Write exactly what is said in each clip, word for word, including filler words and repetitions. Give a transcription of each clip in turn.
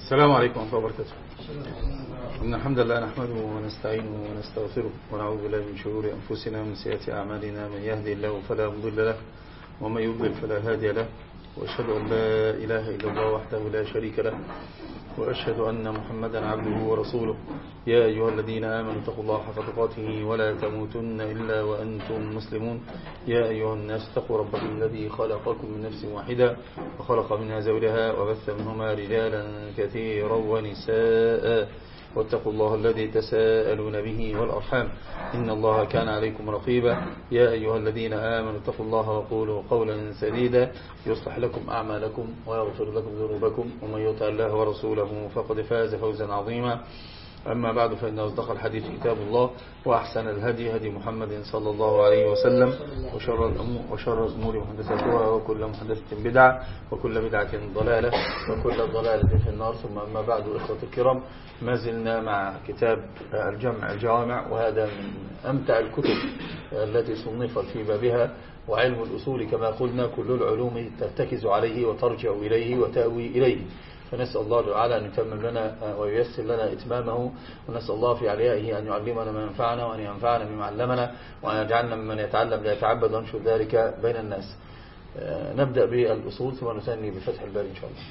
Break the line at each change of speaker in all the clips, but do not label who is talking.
السلام عليكم ورحمة الله وبركاته. إن الحمد لله نحمده ونستعينه ونستغفره ونعوذ بالله من شرور أنفسنا ومن سيئات أعمالنا. من يهدي الله فلا مضل له ومن يضلل فلا هادي له، وأشهد أن لا إله إلا الله وحده لا شريك له، وأشهد أن محمدا عبده ورسوله. يا أيها الذين آمنوا اتقوا الله حق تقاته ولا تموتن إلا وأنتم مسلمون. يا أيها الناس اتقوا ربكم الذي خلقكم من نفس واحدة وخلق منها زوجها وبث منهما رجالا كثيرا ونساء، واتقوا الله الذي تساءلون به والأرحام إن الله كان عليكم رقيبا. يا أيها الذين آمنوا اتقوا الله وقولوا قولا سديدا يصلح لكم أعمالكم ويغفر لكم ذنوبكم، ومن يطع الله ورسوله فقد فاز فوزا عظيما. أما بعد، فإن أصدق الحديث كتاب الله، وأحسن الهدي هدي محمد صلى الله عليه وسلم، وشر الأمور, وشر الأمور محدثاتها، وكل محدثة بدعة، وكل بدعة ضلالة، وكل ضلالة في النار. ثم أما بعد، إخوة الكرام، ما زلنا مع كتاب الجمع الجوامع، وهذا من أمتع الكتب التي صنفت في بابها. وعلم الأصول كما قلنا كل العلوم ترتكز عليه وترجع إليه وتأوي إليه، فنسأل الله تعالى أن يتمم لنا وييسر لنا إتمامه، ونسأل الله في عليائه أن يعلمنا ما ينفعنا، وأن ينفعنا بما علمنا، وأن يجعلنا ممن يتعلم ليتعبد وينشر ذلك بين الناس. نبدأ بالأصول ثم نثني بفتح الباري إن شاء الله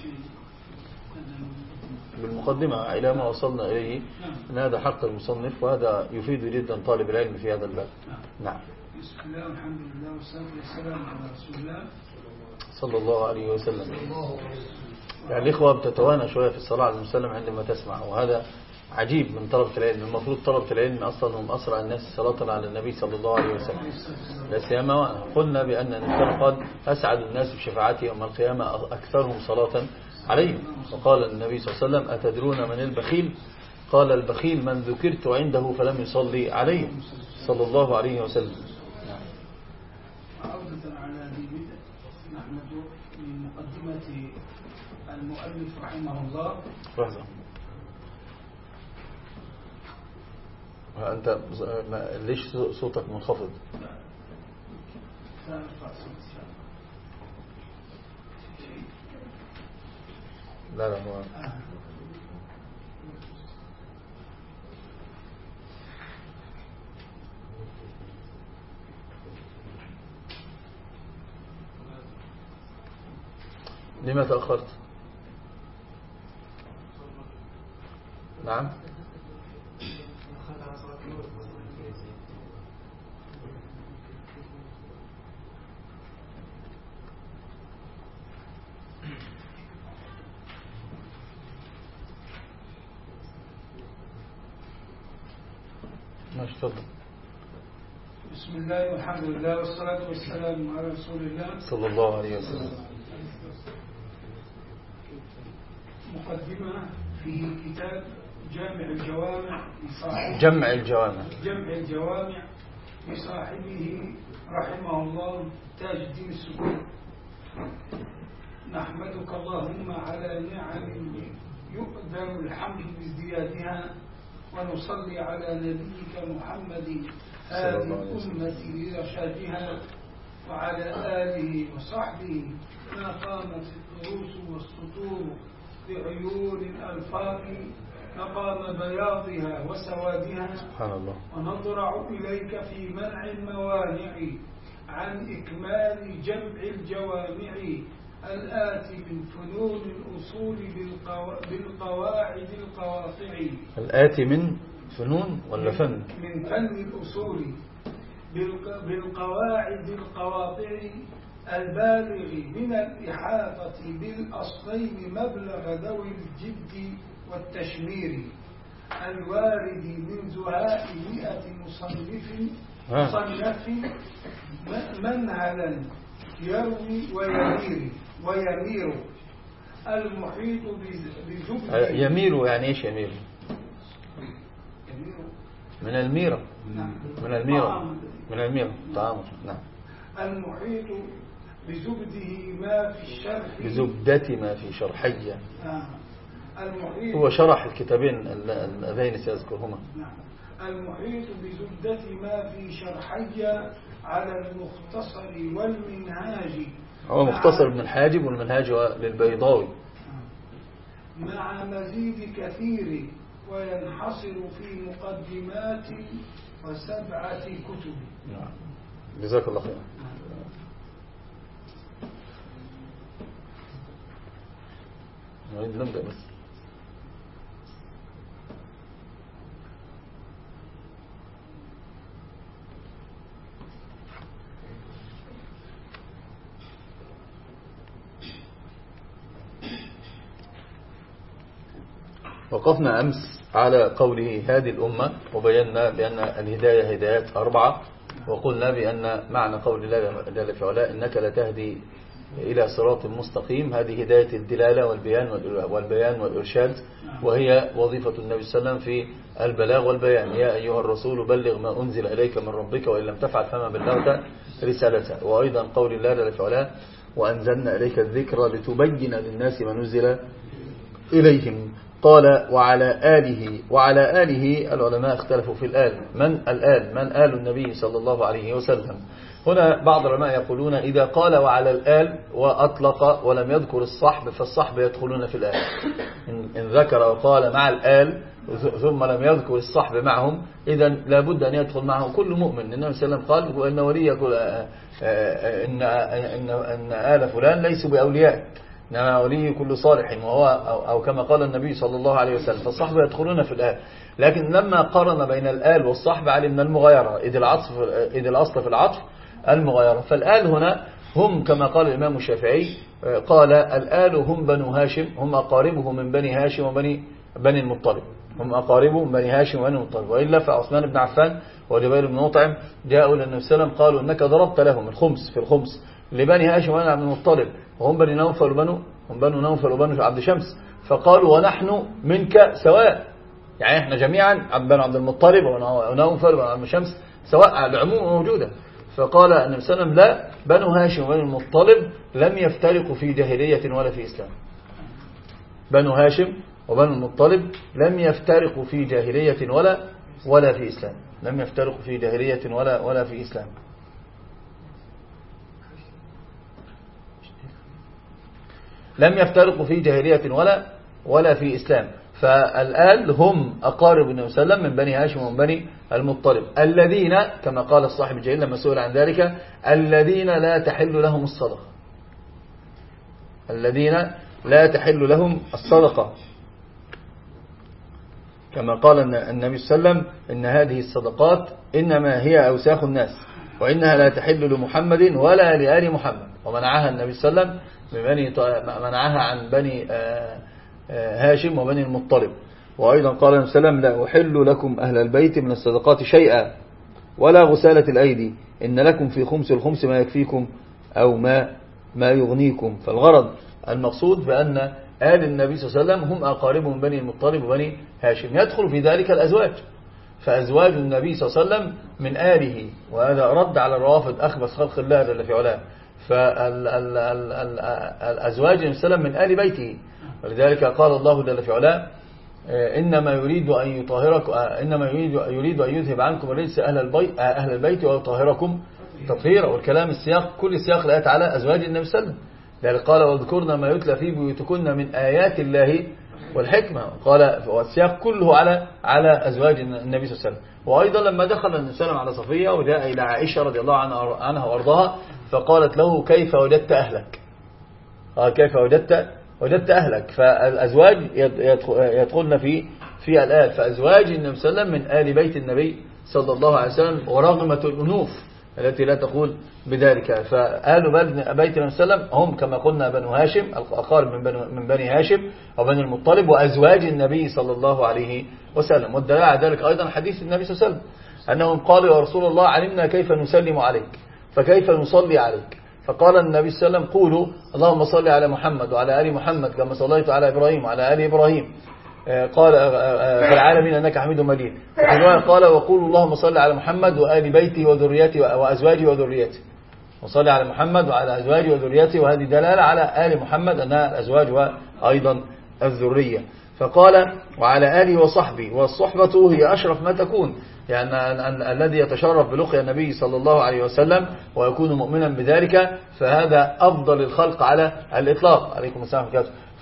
بالمقدمة إلى ما وصلنا إليه، أن هذا حق المصنف، وهذا يفيد جدا طالب العلم في هذا الباب. نعم.
بسم الله والحمد لله والصلاة والسلام على رسول الله
صلى الله عليه وسلم. يعني الإخوة بتتوانى شوية في الصلاة على المسلم عندما تسمع، وهذا عجيب من طلبة العلم. المفروض طلبة العلم أصلا هم أسرع الناس صلاة على النبي صلى الله عليه وسلم، لا سيما قلنا بأن قد أسعد الناس بشفاعته يوم القيامة أكثرهم صلاة عليهم. وقال النبي صلى الله عليه وسلم: أتدرون من البخيل؟ قال: البخيل من ذكرت عنده فلم يصلي عليه صلى الله عليه وسلم.
عودة على ذي بدء، نحن من مقدمة المؤلف رحمه الله.
لحظة، أنت ليش صوتك منخفض؟ لا لا هو لما تأخرت؟ نعم. ماشي، تفضل.
بسم الله والحمد لله والصلاة والسلام على رسول الله
صلى الله عليه وسلم.
مقدمة في كتاب جامع الجوامع لصاحبه
جمع الجوامع
جمع الجوامع لصاحبه رحمه الله تاج الدين السكون. نحمدك اللهم على نعم يقدر الحمد بازديادها، ونصلي على نبيك محمد هذه الأمة لرشادها، وعلى آله وصحبه ما قامت الدروس والسطور بعيون الألفاظ مقام بياضها وسوادها.
سبحان الله.
ونضرع إليك في منع الموانع عن إكمال جمع الجوامع الآتي من فنون الأصول بالقواعد القواطع.
الآتي من فنون ولا فن؟
من فن الأصول بالقواعد القواطع البالغ من الإحاطة بالأصلين مبلغ ذوي الجد والتشمير، الوارد من زهاء مئة مصنف مصنف منهلا يروي ويمير ويمير المحيط بزبد.
يمير يعني ايش يمير؟ من الميرة. من الميرة من الميرة طعام. نعم.
المحيط بزبده ما في الشرح
بزبدة ما في شرحية.
آه. المحيط
هو شرح الكتابين اللذين سيذكرهما.
نعم. المحيط بزبدة ما في شرحية على المختصر والمنهاج.
هو مختصر ابن الحاجب والمنهاج للبيضاوي.
مع مزيد كثير وينحصر في مقدمات وسبعة كتب.
جزاك الله خير. نريد نبدأ بس. وقفنا أمس على قوله هذه الأمة، وبينا بأن الهداية هدايات أربعة، وقلنا بأن معنى قول الله جل في علاه إنك لتهدي إلى صراط مستقيم، هذه هداية الدلالة والبيان والبيان والإرشاد، وهي وظيفة النبي صلى الله عليه وسلم في البلاغ والبيان. يا أيها الرسول بلغ ما أنزل إليك من ربك وإن لم تفعل فما بلغت رسالته. وأيضا قول الله جل في علاه وأنزلنا إليك الذكر لتبين للناس ما نزل إليهم. قال وعلى آله. وعلى آله العلماء اختلفوا في الآل، من الآل؟ من آل النبي صلى الله عليه وسلم؟ هنا بعض العلماء يقولون إذا قال وعلى الآل وأطلق ولم يذكر الصحب فالصحب يدخلون في الآل. إن ذكر وقال مع الآل ثم لم يذكر الصحب معهم إذا لابد أن يدخل معهم كل مؤمن. النبي صلى الله عليه وسلم قال وإن ولي إن, إن, إن آل فلان ليسوا بأولياء، إنما ولي كل صالح، وهو أو, أو كما قال النبي صلى الله عليه وسلم، فالصحب يدخلون في الآل. لكن لما قارن بين الآل والصحب علمنا المغايرة، إذ العطف إذ الأصل في العطف المغايرة. فالآل هنا هم كما قال الإمام الشافعي، قال الآل هم بنو هاشم، هم أقاربه من بني هاشم وبني بني المطلب، هم أقاربه من بني هاشم وبني المطلب. وإلا فعثمان بن عفان وجبير بن مطعم جاءوا للنبي صلى الله عليه وسلم قالوا إنك ضربت لهم الخمس في الخمس لبني هاشم وبني عبد المطلب، وهم بني نوفل وبنو هم بنو نوفل وبنو عبد شمس، فقالوا ونحن منك سواء، يعني احنا جميعا بنو عبد المطلب ونوفل وبنو عبد شمس سواء، العموم موجودة. فقال النبي صلى الله عليه وسلم لا، بنو هاشم وبنو المطلب لم يفترقوا في جاهلية ولا في إسلام. بنو هاشم وبنو المطلب لم يفترقوا في جاهلية ولا ولا في إسلام، لم يفترقوا في جاهلية ولا ولا في إسلام. لم يفترقوا في جاهلية ولا ولا في إسلام. فالآل هم أقارب النبي صلى الله عليه وسلم من بني هاشم ومن بني المطلب، الذين كما قال الصاحب الجليل لما سئل عن ذلك الذين لا تحل لهم الصدقة، الذين لا تحل لهم الصدقة، كما قال النبي صلى الله عليه وسلم إن هذه الصدقات إنما هي أوساخ الناس وإنها لا تحل لمحمد ولا لآل محمد. ومنعها النبي صلى الله عليه وسلم منعها عن بني هاشم وبني المطلب. وأيضا قال النبي صلى الله عليه وسلم لا أحل لكم أهل البيت من الصدقات شيئا ولا غسالة الأيدي، إن لكم في خمس الخمس ما يكفيكم أو ما ما يغنيكم. فالغرض المقصود بأن آل النبي صلى الله عليه وسلم هم أقاربه من بني المطلب وبني هاشم، يدخل في ذلك الأزواج، فأزواج النبي صلى الله عليه وسلم من آله، وهذا رد على الروافض أخبث خلق الله جل في علاه. فالأزواج النبي صلى الله عليه وسلم من آل بيته، ولذلك قال الله جل في علاه إنما يريد أن يطهركم إنما يريد يريد أن يذهب عنكم الرجس أهل البيت أهل البيت ويطهركم تطهيرا. والكلام السياق كل سياق الآيات على أزواج النبي صلى الله عليه وسلم، لذلك قال واذكرن ما يتلى في بيوتكن من آيات الله والحكمة، قال والسياق كله على على أزواج النبي صلى الله عليه وسلم. وأيضا لما دخل النبي صلى الله عليه وسلم على صفية وجاء إلى عائشة رضي الله عنها وأرضاها فقالت له كيف وجدت أهلك، قال كيف وجدت وجدت أهلك. فالأزواج يدخلن في في الآل، فأزواج النبي صلى الله عليه وسلم من آل بيت النبي صلى الله عليه وسلم، ورغمة الأنوف التي لا تقول بذلك. فآل بيت النبي صلى الله عليه وسلم هم كما قلنا بنو هاشم، الأقارب من من بني هاشم وبني المطلب، وأزواج النبي صلى الله عليه وسلم. والدليل على ذلك أيضا حديث النبي صلى الله عليه وسلم أنهم قالوا يا رسول الله علمنا كيف نسلم عليك فكيف نصلي عليك، فقال النبي صلى الله عليه وسلم قولوا اللهم صل على محمد وعلى آل محمد كما صليت على إبراهيم وعلى آل إبراهيم قال في العالمين أنك حميد مجيد. قال وقولوا اللهم صل على محمد وآل بيته وذريته وأزواجه وذريته، وصل على محمد وعلى أزواجه وذريته، وهذه دلالة على آل محمد أنها الأزواج وأيضا الذرية. فقال وعلى آله وصحبه، والصحبة هي أشرف ما تكون، يعني أن الذي يتشرف بلقيا النبي صلى الله عليه وسلم ويكون مؤمنا بذلك فهذا أفضل الخلق على الإطلاق. عليكم السلام عليكم.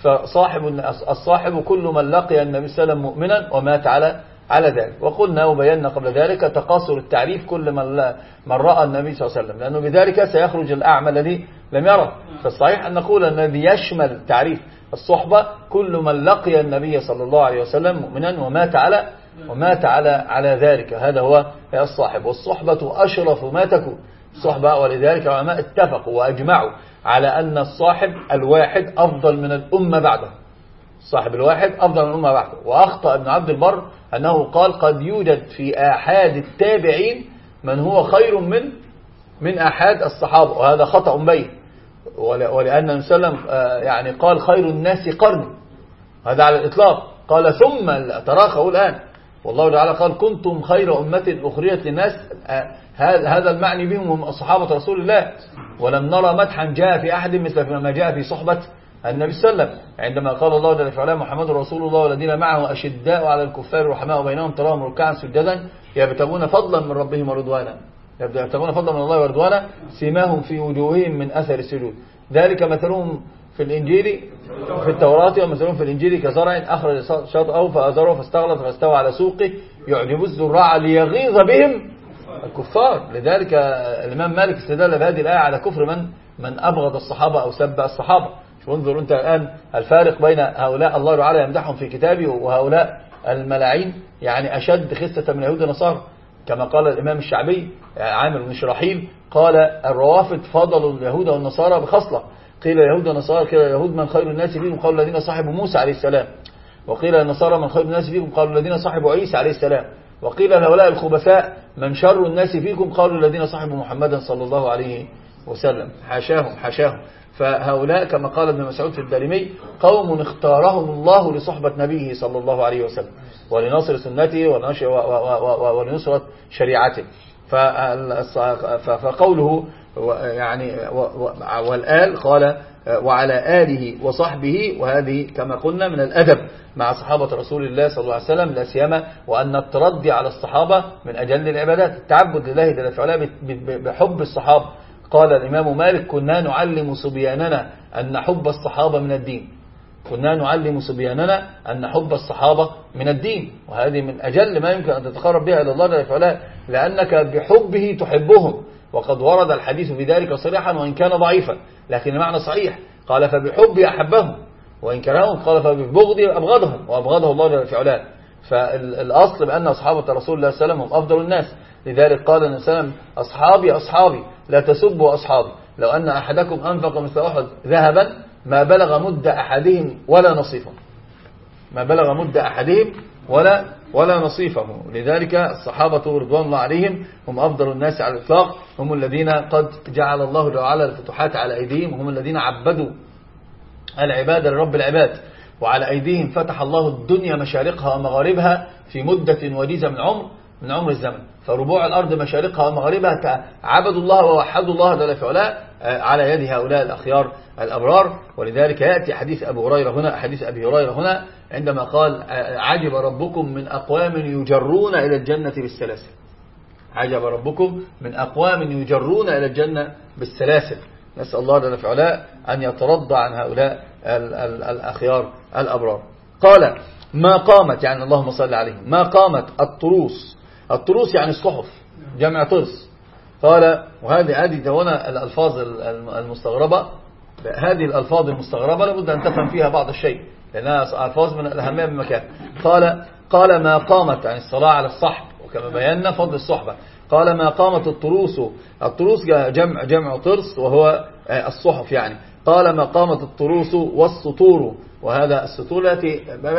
فصاحب الصاحب كل من لقي النبي صلى الله عليه وسلم مؤمنا ومات على على ذلك. وقلنا وبينا قبل ذلك تقاصر التعريف كل من من رأى النبي صلى الله عليه وسلم، لأنه بذلك سيخرج الأعمى الذي لم يره. فالصحيح أن نقول أن الذي يشمل تعريف الصحبة كل من لقي النبي صلى الله عليه وسلم مؤمنا ومات على ومات على على ذلك، هذا هو الصاحب. والصحبة أشرف ما تكون الصحبة، ولذلك العلماء اتفقوا وأجمعوا على أن الصاحب الواحد أفضل من الأمة بعده. الصاحب الواحد أفضل من الأمة بعده. وأخطأ ابن عبد البر أنه قال قد يوجد في آحاد التابعين من هو خير من من آحاد الصحابة، وهذا خطأ بين. ولأن النبي صلى الله عليه وسلم يعني قال خير الناس قرني، هذا على الإطلاق. قال ثم تراخوا الآن، والله تعالى قال كنتم خير أمة أخرجت للناس، هذا المعني بهم هم أصحابة رسول الله. ولم نرى مدحا جاء في أحد مثل ما جاء في صحبة النبي صلى الله عليه وسلم، عندما قال الله جل وعلا محمد رسول الله والذين معه أشداء على الكفار رحماء بينهم تراهم ركعا سجدا يبتغون فضلا من ربهم ورضوانا يبتغون فضلا من الله ورضوانا سيماهم في وجوههم من أثر السجود ذلك مثلهم في الإنجيل في التوراة ومثلهم في الإنجيل كزرع أخرج شطأه فأزره فاستغلظ فاستوى على سوقه يعجب الزراع ليغيظ بهم الكفار. لذلك الإمام مالك استدل بهذه الآية على كفر من من أبغض الصحابة أو سب الصحابة. شوف انظر أنت الآن الفارق بين هؤلاء الله تعالى يمدحهم في كتابه وهؤلاء الملاعين، يعني أشد خسة من يهود النصارى. كما قال الإمام الشعبي عامر بن شراحيل قال الروافض فضلوا اليهود والنصارى بخصلة، قيل اليهود والنصارى قيل اليهود من خير الناس فيهم قالوا الذين صاحبوا موسى عليه السلام، وقيل النصارى من خير الناس فيكم قالوا الذين صاحبوا عيسى عليه السلام، وقيل هؤلاء الخبثاء من شر الناس فيكم قالوا الذين صاحبوا محمدا صلى الله عليه وسلم. حاشاهم حاشاهم. فهؤلاء كما قال ابن مسعود في الدارمي قوم اختارهم الله لصحبة نبيه صلى الله عليه وسلم ولنصر سنته ولنصرة شريعته. فقوله يعني والآل قال وعلى آله وصحبه، وهذه كما قلنا من الأدب مع صحابة رسول الله صلى الله عليه وسلم، لا سيما وأن التردي على الصحابة من أجل العبادات، التعبد لله جل وعلا بحب الصحابة. قال الإمام مالك كنا نعلم صبياننا أن حب الصحابة من الدين كنا نعلم صبياننا أن حب الصحابة من الدين، وهذه من أجل ما يمكن أن تتقرب بها إلى الله جل وعلا، لأنك بحبه تحبهم. وقد ورد الحديث بذلك صريحا وإن كان ضعيفا، لكن المعنى صحيح. قال فبحبه أحبهم وإن كرههم قال فببغضه أبغضهم وأبغضه الله جل وعلا. فالأصل بأن أصحابة رسول الله صلى الله عليه وسلم هم أفضل الناس. لذلك قال النبي صلى الله عليه وسلم أصحابي أصحابي لا تسبوا أصحابي، لو أن أحدكم أنفق مثل أحد ذهبا ما بلغ مد أحدهم ولا نصيفه ما بلغ مد أحدهم ولا ولا نصيفه. لذلك الصحابة رضوان الله عليهم هم أفضل الناس على الإطلاق، هم الذين قد جعل الله تعالى الفتوحات على أيديهم، هم الذين عبدوا العبادة لرب العباد، وعلى أيديهم فتح الله الدنيا مشارقها ومغاربها في مدة وجيزة من عمر من عمر الزمن. فربوع الأرض مشارقها ومغاربها عبدوا الله ووحدوا الله جل وعلا على يد هؤلاء الأخيار الأبرار. ولذلك يأتي حديث أبي هريرة هنا حديث أبي هريرة هنا عندما قال عجب ربكم من أقوام يجرون إلى الجنة بالسلاسل. عجب ربكم من أقوام يجرون إلى الجنة بالسلاسل. نسأل الله جل وعلا أن يترضى عن هؤلاء الأخيار الأبرار. قال ما قامت، يعني اللهم صل عليهم، ما قامت الطروس. الطروس يعني الصحف، جمع طرس. قال وهذه هذه هنا الألفاظ المستغربة، هذه الألفاظ المستغربة لابد أن تفهم فيها بعض الشيء لأنها ألفاظ من الأهمية بمكان. قال قال ما قامت، يعني الصلاة على الصحب، وكما بينا فضل الصحبة. قال ما قامت الطروس. الطروس جمع جمع طرس وهو الصحف يعني. قال ما قامت الطروس والسطور، وهذا السطور التي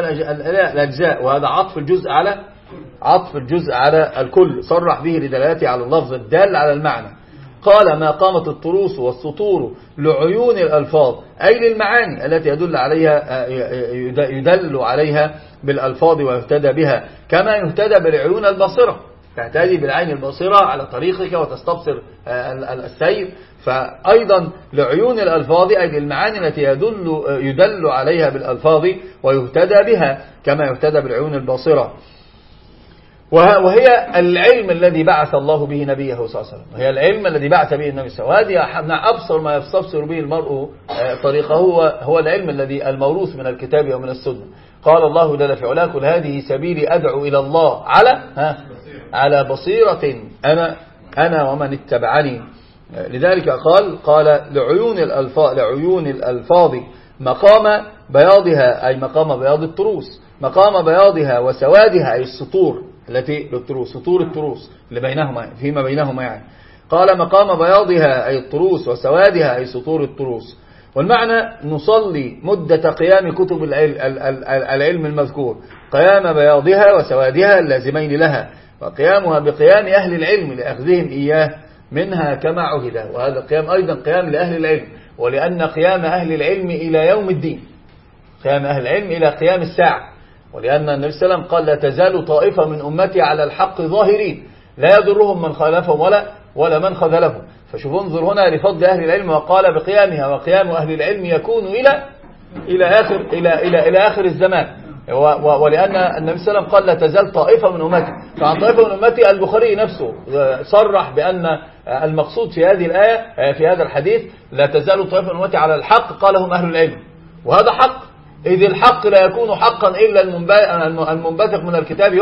الأجزاء، وهذا عطف الجزء على عطف الجزء على الكل، صرح به لدلالته على اللفظ الدال على المعنى. قال ما قامت الطروس والسطور لعيون الألفاظ، أي للمعاني التي يدل عليها يدل عليها بالألفاظ ويهتدى بها، كما يهتدى بالعيون البصرة، تهتدي بالعين البصرة على طريقك وتستبصر السير. فأيضا لعيون الألفاظ أي للمعاني التي يدل يدل عليها بالألفاظ ويهتدى بها كما يهتدى بالعيون البصرة. وهي العلم الذي بعث الله به نبيه صلى الله عليه وسلم، وهي العلم الذي بعث به النبي صلى الله عليه وسلم. وهذه أبصر ما يستبصر به المرء طريقه هو العلم الذي الموروث من الكتاب ومن السنة. قال الله جل في علاه: قل هذه سبيلي أدعو إلى الله على ها على بصيرة أنا أنا ومن اتبعني. لذلك قال قال لعيون الألفاظ لعيون الألفاظ مقام بياضها، أي مقام بياض التروس، مقام بياضها وسوادها، أي السطور التي للتروس، سطور التروس اللي بينهما فيما بينهما يعني. قال مقام بياضها أي التروس، وسوادها أي سطور التروس. والمعنى نصلي مدة قيام كتب العلم المذكور، قيام بياضها وسوادها اللازمين لها، وقيامها بقيام أهل العلم لأخذهم إياه منها كما عهد. وهذا القيام أيضا قيام لأهل العلم، ولأن قيام أهل العلم إلى يوم الدين، قيام أهل العلم إلى قيام الساعة. ولأن النبي صلى الله عليه وسلم قال: لا تزال طائفة من أمتي على الحق ظاهرين لا يضرهم من خالفهم ولا ولا من خذلهم. فشوف انظر هنا لفضل أهل العلم، وقال بقيامها، وقيام أهل العلم يكون إلى إلى آخر إلى إلى إلى آخر الزمان. ولأن النبي صلى الله عليه وسلم قال: لا تزال طائفة من أمتي. فعن طائفة من أمتي البخاري نفسه صرح بأن المقصود في هذه الآية في هذا الحديث لا تزال طائفة من أمتي على الحق، قالهم أهل العلم. وهذا حق، إذ الحق لا يكون حقا إلا المنبثق من الكتاب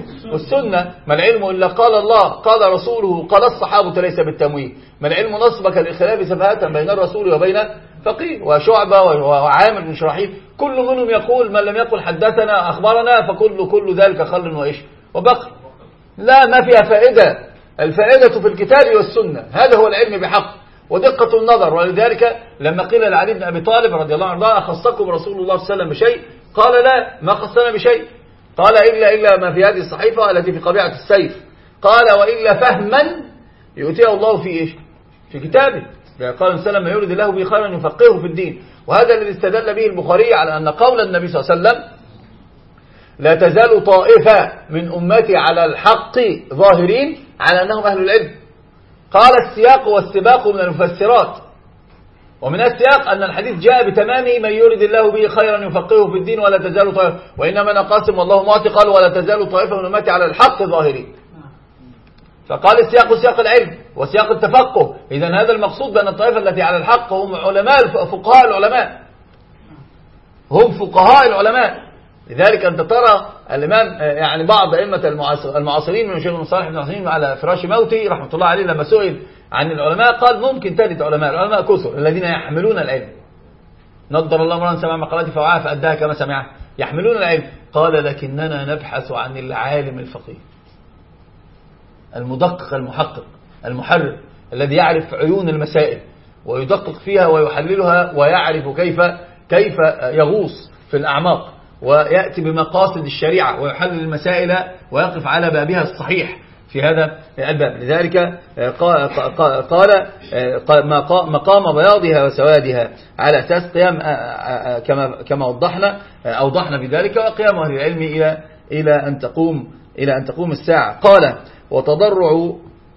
والسنة. ما العلم إلا قال الله قال رسوله قال الصحابة ليس بالتمويه. ما العلم نصبك للخلاف سفاهة بين الرسول وبين فقيه. وشعبة وعامر بن شراحيل كل منهم يقول: من لم يقل حدثنا أخبرنا فكل كل ذلك خل وإيش وبقر. لا، ما فيها فائدة. الفائدة في الكتاب والسنة، هذا هو العلم بحق ودقة النظر. ولذلك لما قيل لعلي بن أبي طالب رضي الله عنه: أخصكم رسول الله صلى الله عليه وسلم بشيء؟ قال: لا، ما خصنا بشيء. قال: إلا إلا ما في هذه الصحيفة التي في قبيعة السيف. قال: وإلا فهما يؤتيه الله في إيش؟ في كتابه. قال النبي صلى الله عليه وسلم: ما يريد الله به خيرا يفقهه في الدين. وهذا الذي استدل به البخاري على أن قول النبي صلى الله عليه وسلم: لا تزال طائفة من أمتي على الحق ظاهرين، على أنهم أهل العلم. قال: السياق والسباق من المفسرات، ومن السياق أن الحديث جاء بتمامه: من يريد الله به خيرا يفقهه في الدين ولا تزال طائفة، وإنما نقاسم والله معطي. قال: ولا تزال طائفة من أمتي على الحق ظاهرين. فقال السياق سياق العلم وسياق التفقه. إذن هذا المقصود بأن الطائفة التي على الحق هم علماء فقهاء العلماء، هم فقهاء العلماء. لذلك أنت ترى الإمام يعني بعض أئمة المعاصرين من الشيخ صالح بن عثيمين على فراش موته رحمة الله عليه لما سئل عن العلماء قال: ممكن تجد علماء، العلماء كثر الذين يحملون العلم. نضر الله امرأ سمع مقالتي فوعاها فأداها كما سمعها، يحملون العلم. قال: لكننا نبحث عن العالم الفقيه المدقق المحقق المحرر الذي يعرف عيون المسائل ويدقق فيها ويحللها ويعرف كيف كيف يغوص في الأعماق ويأتي بمقاصد الشريعة ويحلل المسائل ويقف على بابها الصحيح في هذا الباب. لذلك قال مقام بياضها وسوادها على أساس قيام كما كما وضحنا أوضحنا بذلك، وقيام أهل العلم إلى إلى أن تقوم إلى أن تقوم الساعة. قال: وتضرع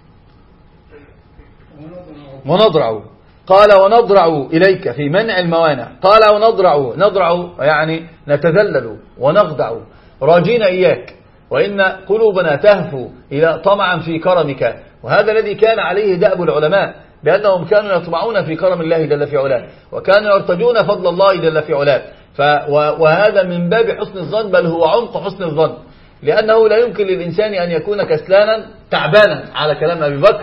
ونضرع. قال: ونضرع إليك في منع الموانع. قال: ونضرع، نضرع يعني نتذلل ونخضع راجين إياك، وإن قلوبنا تهفو إلى طمعا في كرمك. وهذا الذي كان عليه دأب العلماء، بأنهم كانوا يطمعون في كرم الله جل في علاه، وكانوا يرتجون فضل الله جل في علاه. وهذا من باب حسن الظن، بل هو عمق حسن الظن، لأنه لا يمكن للإنسان أن يكون كسلانا تعبانا على كلام أبي بكر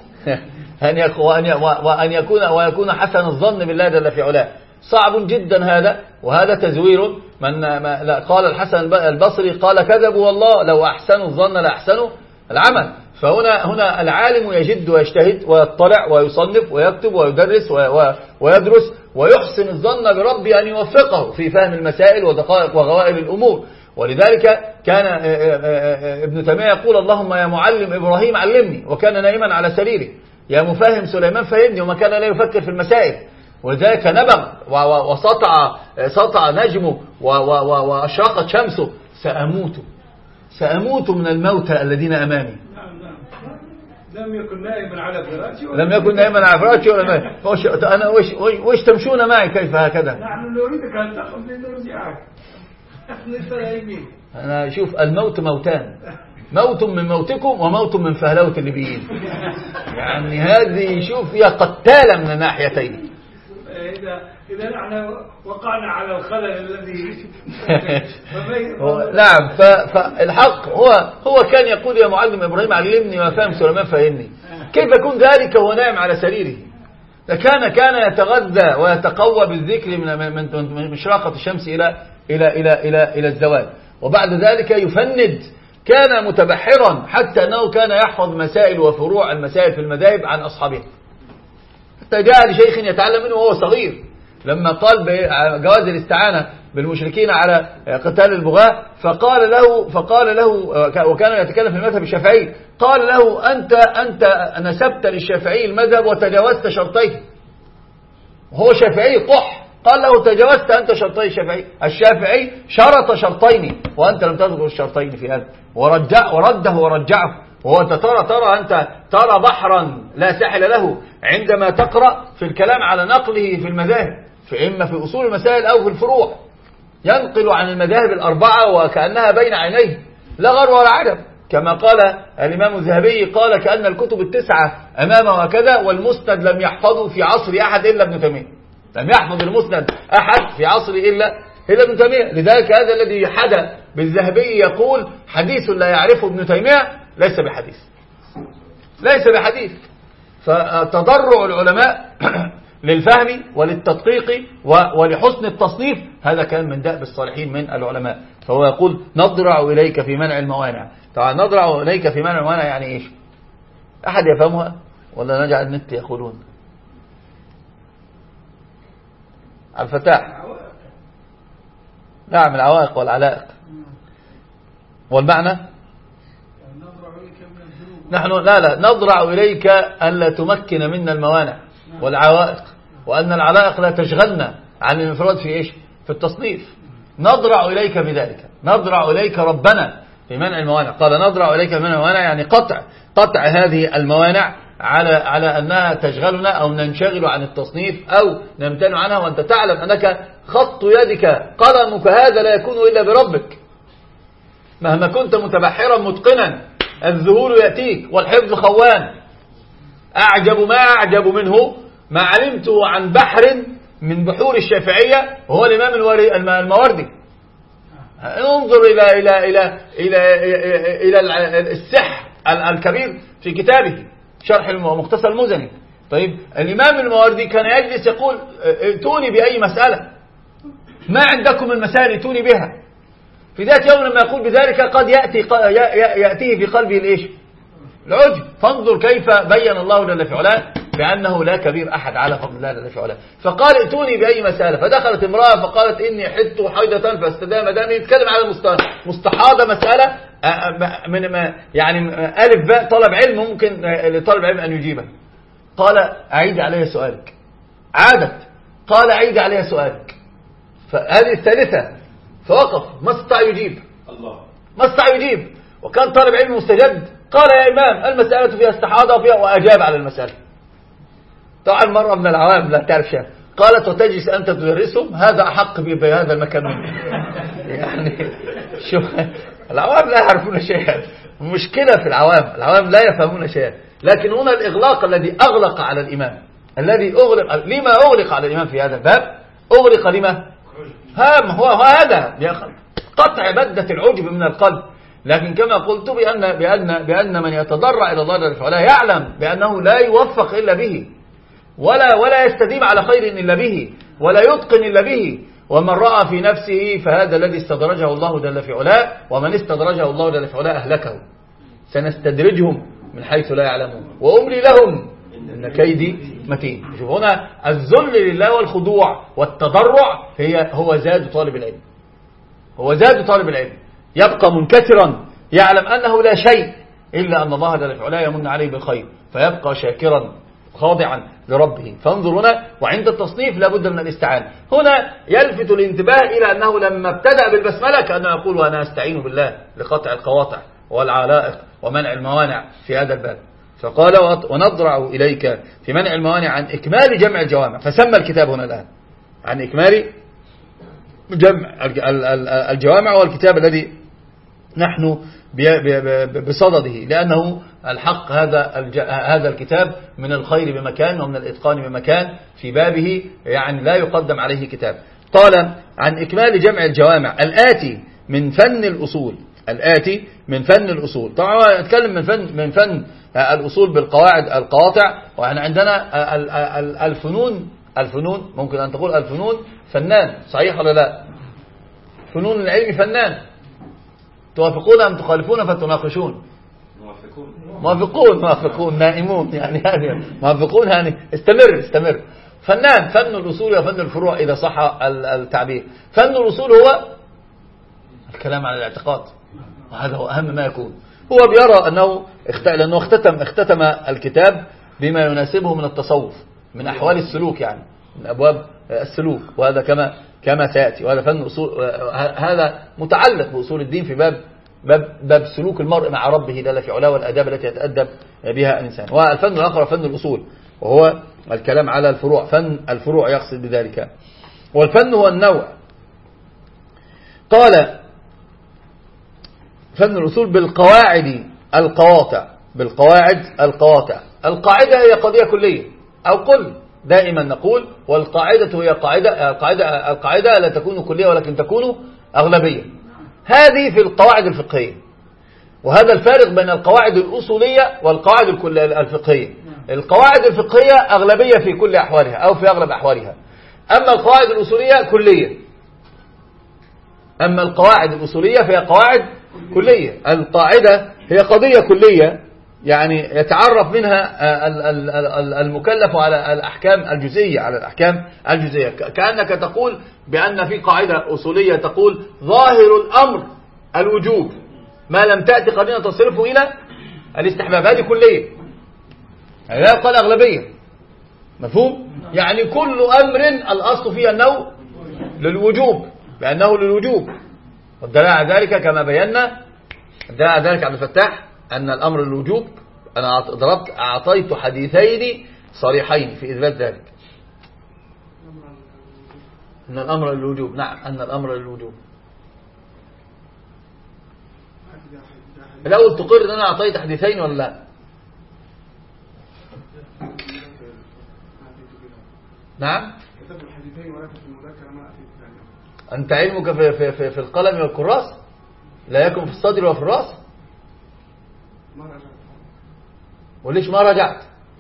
وأن يكون ويكون حسن الظن بالله جل في علاه. صعب جدا هذا، وهذا تزوير. من قال الحسن البصري قال: كذبوا والله لو أحسنوا الظن لأحسنوا العمل. فهنا هنا العالم يجد ويجتهد ويطلع ويصنف ويكتب ويدرس ويدرس ويحسن الظن برب أن يوفقه في فهم المسائل ودقائق وغوائل الأمور. ولذلك كان ابن تيمية يقول: اللهم يا معلم إبراهيم علمني، وكان نائما على سريره، يا مفهم سليمان فهمني، وما كان لا يفكر في المسائل. ولذلك نبغ وسطع سطع نجمه وأشرقت شمسه: سأموت سأموت من الموتى الذين أمامي.
لم يكن نائما على فراشي
لم يكن نائما على فراشي ولا وش أنا وش وش تمشون معي كيف هكذا؟
نحن نريدك أن تأخذ لنرجعك.
أنا شوف الموت موتان، موت من موتكم وموت من فهلوة الليبيين. يعني هذه شوف فيها قتالة من الناحيتين.
إذا إذا نحن وقعنا على الخلل الذي
نعم. فالحق هو هو كان يقول يا معلم إبراهيم علمني وفهم سليمان فهمني. كيف يكون ذلك وهو نائم على سريره؟ كان كان يتغذى ويتقوى بالذكر من من من مشرقة الشمس إلى إلى إلى إلى إلى الزوال، وبعد ذلك يفند. كان متبحرا حتى أنه كان يحفظ مسائل وفروع المسائل في المذاهب عن أصحابه، حتى جاء لشيخ يتعلم منه وهو صغير لما قال بجواز الاستعانة بالمشركين على قتال البغاة، فقال له فقال له وكان يتكلم في المذهب الشافعي، قال له أنت أنت نسبت للشافعي المذهب وتجاوزت شرطيه. هو شافعي قح، قال له تجاوزت أنت شرطي الشافعي. الشافعي شرط شرطين وأنت لم تذكر الشرطين في هذا، ورجع ورده ورجعه. وهو أنت ترى ترى أنت ترى بحرا لا ساحل له عندما تقرأ في الكلام على نقله في المذاهب، في إما في أصول المسائل أو في الفروع، ينقل عن المذاهب الأربعة وكأنها بين عينيه لا غر ولا عجب، كما قال الإمام الذهبي قال كأن الكتب التسعة أمامه وكذا، والمسند لم يحفظه في عصر أحد إلا ابن تيمية. لم يحفظ المسند أحد في عصر إلا إلا ابن تيمية. لذلك هذا الذي حدث بالذهبي يقول حديث لا يعرفه ابن تيمية ليس بحديث، ليس بحديث. فتضرع العلماء للفهم وللتدقيق ولحسن التصنيف هذا كان من دأب الصالحين من العلماء. فهو يقول نضرع إليك في منع الموانع. طبعا نضرع إليك في منع الموانع يعني إيش؟ أحد يفهمها ولا نجعل النت يقولون؟ الفتاح. نعم العوائق والعلائق. والمعنى نحن لا لا نضرع إليك ألا تمكن منا الموانع والعوائق، وأن العلائق لا تشغلنا عن الانفراد في إيش؟ في التصنيف. نضرع إليك بذلك، نضرع إليك ربنا في منع الموانع. قال نضرع إليك في منع الموانع يعني قطع قطع هذه الموانع على على أنها تشغلنا أو ننشغل عن التصنيف أو نمتنع عنها، وأنت تعلم أنك خط يدك قلمك هذا لا يكون إلا بربك. مهما كنت متبحرا متقنا الذهول يأتيك والحفظ خوان. أعجب ما أعجب منه ما علمته عن بحر من بحور الشافعية وهو الإمام الماوردي. انظر إلى إلى إلى إلى إلى السح الكبير في كتابه شرح المختصر المزني. طيب الإمام الماوردي كان يجلس يقول ائتوني بأي مسألة، ما عندكم من مسائل ائتوني بها. في ذات يوم لما يقول بذلك قد يأتي يأتيه في قلبه الإيش؟ العجب. فانظر كيف بين الله جل في علاه بأنه لا كبير أحد على فضل الله جل في علاه. فقال ائتوني بأي مسألة، فدخلت امرأة فقالت إني حدت حيضة فاستدام دمي. يتكلم على مستحاضة مسألة من ما يعني ألف باء طلب علم ممكن لطالب علم أن يجيبه. قال أعيد عليها سؤالك. عادت قال أعيد عليها سؤالك. فهذه الثالثة فوقف ما استطاع يجيب، الله ما استطاع يجيب، وكان طالب علم مستجد. قال يا إمام المسألة فيها استحاضة وفيها، وأجاب على المسألة. طبعا مرة من العوام لا تعرف شيء قالت وتجلس أنت تدرسهم، هذا أحق بهذا المكان منه. يعني شو العوام لا يعرفون شيئا، مشكلة في العوام، العوام لا يفهمون شيئا. لكن هنا الإغلاق الذي أغلق على الإمام، الذي أغلق. لما أغلق على الإمام في هذا الباب؟ أغلق لما هام هو هذا قطع بدة العجب من القلب. لكن كما قلت بأن بأن بأن من يتضرع إلى الله جل وعلا يعلم بأنه لا يوفق إلا به، ولا ولا يستديم على خير إلا به، ولا يتقن إلا به. ومن رأى في نفسه فهذا الذي استدرجه الله جل في علاه، ومن استدرجه الله جل في علاه أهلكه. سنستدرجهم من حيث لا يعلمون وأملي لهم إن كيدي متين. شوف هنا الذل لله والخضوع والتضرع هي هو زاد طالب العلم، هو زاد طالب العلم. يبقى منكسرا يعلم أنه لا شيء إلا أن الله جل في علاه يمن عليه بالخير، فيبقى شاكرا خاضعا لربه. فانظر هنا وعند التصنيف لابد من الاستعانة. هنا يلفت الانتباه إلى أنه لما ابتدأ بالبسملة كأنه يقول وأنا أستعين بالله لقطع القواطع والعلائق ومنع الموانع في هذا الباب. فقال ونضرع إليك في منع الموانع عن إكمال جمع الجوامع. فسمى الكتاب هنا الآن عن إكمال جمع الجوامع، والكتاب الذي نحن بصدده، لأنه الحق هذا هذا الكتاب من الخير بمكان ومن الإتقان بمكان في بابه، يعني لا يقدم عليه كتاب. قال عن إكمال جمع الجوامع الآتي من فن الأصول، الآتي من فن الأصول. طبعا نتكلم من فن من فن الأصول بالقواعد القواطع، وإحنا عندنا الفنون الفنون ممكن أن تقول الفنون فنان، صحيح ولا لا؟ فنون العلم فنان. توافقون أم تخالفون فتناقشون؟ موافقون موافقون موافقون نائمون يعني يعني موافقون يعني استمر استمر. فنان، فن الأصول وفن الفروع إذا صح التعبير. فن الأصول هو الكلام عن الاعتقاد، وهذا هو أهم ما يكون. هو بيرى أنه لأنه اختتم اختتم الكتاب بما يناسبه من التصوف، من أحوال السلوك، يعني من أبواب السلوك، وهذا كما كما سيأتي. وهذا فن أصول، هذا متعلق بأصول الدين في باب باب, باب سلوك المرء مع ربه جل في علاه والآداب التي يتأدب بها الإنسان. والفن الآخر فن الأصول، وهو الكلام على الفروع، فن الفروع يقصد بذلك. والفن هو النوع. قال فن الأصول بالقواعد القواطع، بالقواعد القواطع. القاعدة هي قضية كلية، أو قل دائما نقول والقاعدة هي قاعدة القاعدة القاعدة لا تكون كلية ولكن تكون أغلبية. هذه في القواعد الفقهية، وهذا الفارق بين القواعد الأصولية والقواعد الفقهية. القواعد الفقهية أغلبية في كل أحوالها أو في أغلب أحوالها، أما القواعد الأصولية كلية. أما القواعد الأصولية فهي قواعد كلية. القاعدة هي قضية كلية، يعني يتعرف منها المكلف على الأحكام الجزئية، على الأحكام الجزئية. كأنك تقول بأن في قاعدة أصولية تقول ظاهر الأمر الوجوب ما لم تأتي قرينة تصرفه إلى الاستحباب. هذه كلية، يعني لا يقال أغلبية. مفهوم؟ يعني كل أمر الأصل فيه أنه للوجوب، بأنه للوجوب. والدليل على ذلك كما بينا، الدليل على ذلك عبد الفتاح أن الأمر للوجوب، أنا ضربت أعطيت حديثين صريحين في إثبات ذلك. أن الأمر للوجوب، نعم أن الأمر للوجوب. الأول تقر أن أنا أعطيت حديثين ولا لا؟ نعم. كتبت الحديثين ولكن في المذاكرة ما أتيت ثانية. أنت علمك في, في, في, في القلم والكراس لا يكن في الصدر وفي الرأس. ما رجعت. وليش ما رجعت؟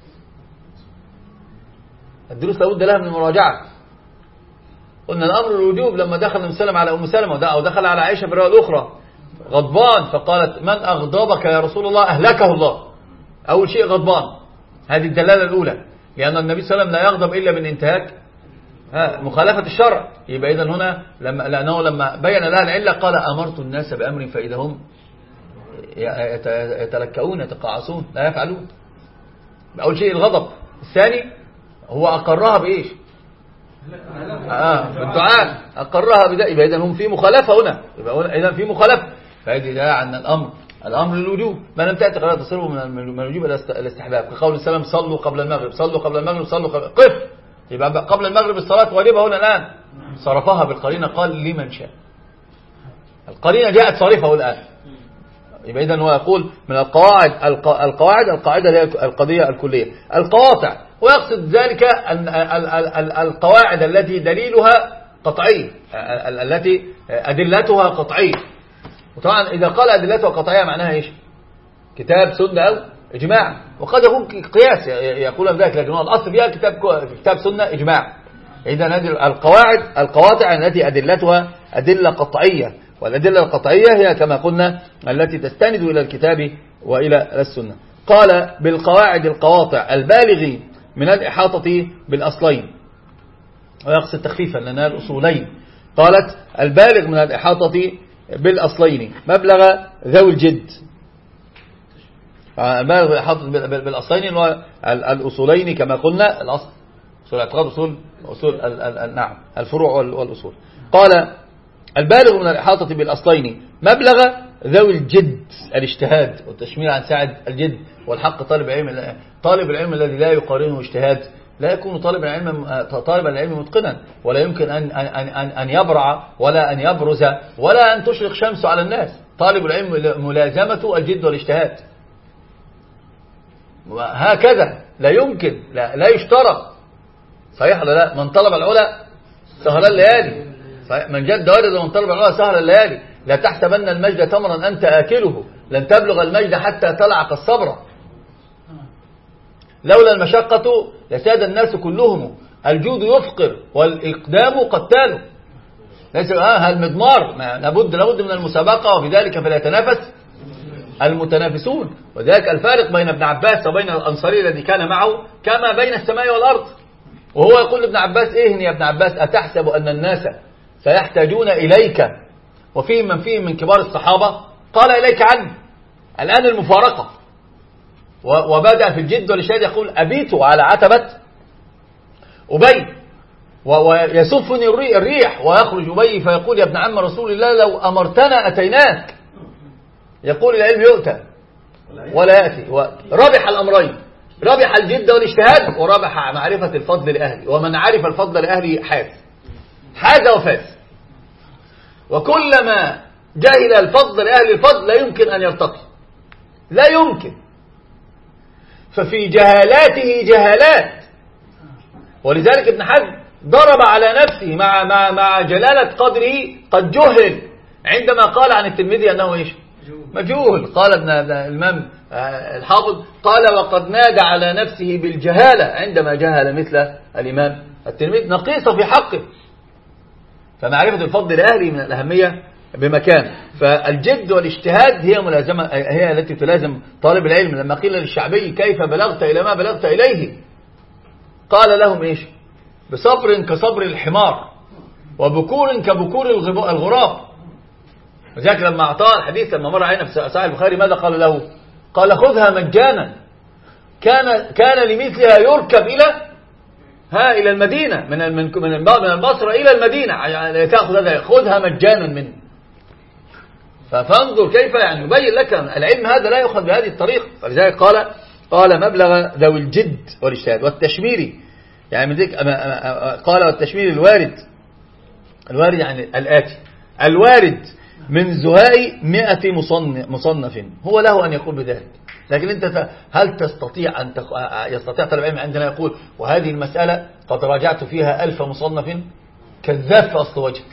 الدروس لابد لها من المراجعة. قلنا الأمر الوجوب لما دخل النبي صلى الله عليه وسلم على أم سلمة أو دخل على عائشة في الرواية الأخرى غضبان، فقالت من أغضبك يا رسول الله؟ أهلكه الله. أول شيء غضبان، هذه الدلالة الأولى، لأن النبي صلى الله عليه وسلم لا يغضب إلا من انتهاك مخالفة الشرع. يبقى إذن هنا لما لأنه لما بين لها العلة قال أمرت الناس بأمر فإذا هم يتلكؤون يتقاعسون لا يفعلون. أول شيء الغضب. الثاني هو أقرها بإيش؟ آه بالدعاء، أقرها بذلك. يبقى إذن هم في مخالفة هنا، يبقى إذن في مخالفة. فهذه دلالة عن الأمر الأمر للوجوب ما لم تأتي قرارة تصرفه من الوجوب إلى الاستحباب، كقول السلام صلوا قبل المغرب، صلوا قبل المغرب، صلوا قبل قف. يبقى قبل المغرب الصلاة واجبة هنا الآن، صرفها بالقرينة قال لمن شاء. القرينة جاءت صارفه الآن. يبقى إذن هو يقول من القواعد القواعد القاعدة هي القضية الكلية. القواطع، ويقصد ذلك القواعد التي دليلها قطعي، التي أدلتها قطعية. وطبعا إذا قال أدلتها قطعية معناها إيش؟ كتاب سنة أو إجماع، وقد يكون قياس يقول ذلك، لكن الأصل فيها كتاب كتاب سنة إجماع. إذا هذه القواعد القواطع التي أدلتها أدلة قطعية، والأدلة القطعية هي كما قلنا التي تستند إلى الكتاب وإلى السنة. قال بالقواعد القواطع البالغ من الإحاطة بالأصلين، ويقصد تخفيفا لأنها الأصولين. قالت البالغ من الإحاطة بالأصلين مبلغ ذوي الجد. البالغ من الإحاطة بالأصلين الأصولين كما قلنا، الأصل أصول الاعتقاد، أصول أصول نعم الفروع والأصول. قال البالغ من الإحاطة بالأصلين مبلغ ذوي الجد، الاجتهاد والتشميل عن ساعد الجد والحق. طالب العلم طالب العلم الذي لا يقارنه اجتهاد لا يكون طالب العلم طالب العلم متقنا، ولا يمكن أن أن أن أن يبرع ولا أن يبرز ولا أن تشرق شمسه على الناس. طالب العلم ملازمته الجد والاجتهاد، هكذا لا يمكن، لا, لا يشترط. صحيح ولا لا؟ من طلب العلا سهر الليالي، من جد وجد ومن طلب العلا سهر الليالي. لا تحسبن المجد تمرا أنت آكله، لن تبلغ المجد حتى تلعق الصبر. لولا المشقة لساد الناس كلهم، الجود يفقر والإقدام قتال. ليس ها المضمار، لابد لابد من المسابقة، وبذلك فليتنافس المتنافسون. وذلك الفارق بين ابن عباس وبين الأنصاري الذي كان معه كما بين السماء والأرض. وهو يقول لابن عباس: إيه يا ابن عباس، أتحسب أن الناس سيحتاجون إليك وفيهم من فيهم من كبار الصحابة؟ قال: إليك عني. الآن المفارقة. وبدأ في الجد والاجتهاد يقول: أبيت على عتبة أبي ويسفني الريح، ويخرج أبي فيقول: يا ابن عم رسول الله لو أمرتنا أتيناك. يقول: العلم يؤتى ولا يأتي. وربح الأمرين، ربح الجد والاجتهاد، وربح معرفة الفضل لأهله. ومن عرف الفضل لأهله حاز حاز وفاز. وكلما جهل الفضل لأهل الفضل لا يمكن أن يرتقي، لا يمكن. ففي جهالاته جهالات. ولذلك ابن حزم ضرب على نفسه مع مع مع جلالة قدره قد جهل عندما قال عن الترمذي أنه إيش؟ مجهول. قال ابن الإمام الحافظ قال: وقد نادى على نفسه بالجهالة عندما جهل مثل الإمام الترمذي، نقيصة في حقه. فمعرفة الفضل لأهله من الأهمية بمكان. فالجد والاجتهاد هي ملازمة، هي التي تلازم طالب العلم. لما قيل للشعبي: كيف بلغت إلى ما بلغت إليه؟ قال لهم إيش؟ بصبر كصبر الحمار، وبكور كبكور الغراب. وذلك لما أعطاه الحديث، لما مر علينا في صحيح البخاري، ماذا قال له؟ قال: خذها مجانا. كان كان لمثلها يركب إلى ها إلى المدينة، من من من البصرة إلى المدينة، يعني تأخذ هذا، خذها مجانا منه. فانظر كيف يعني يبين لك العلم هذا لا يؤخذ بهذه الطريقة. فلذلك قال قال مبلغ ذوي الجد والاجتهاد. والتشميري يعني من ذلك قال: والتشمير الوارد، الوارد يعني الآتي، الوارد من زهاء مئة مصنف، هو له أن يقول بذلك. لكن أنت هل تستطيع أن تق... يستطيع طالب العلم عندنا يقول: وهذه المسألة قد راجعت فيها ألف مصنف؟ كذاب في أصل وجه،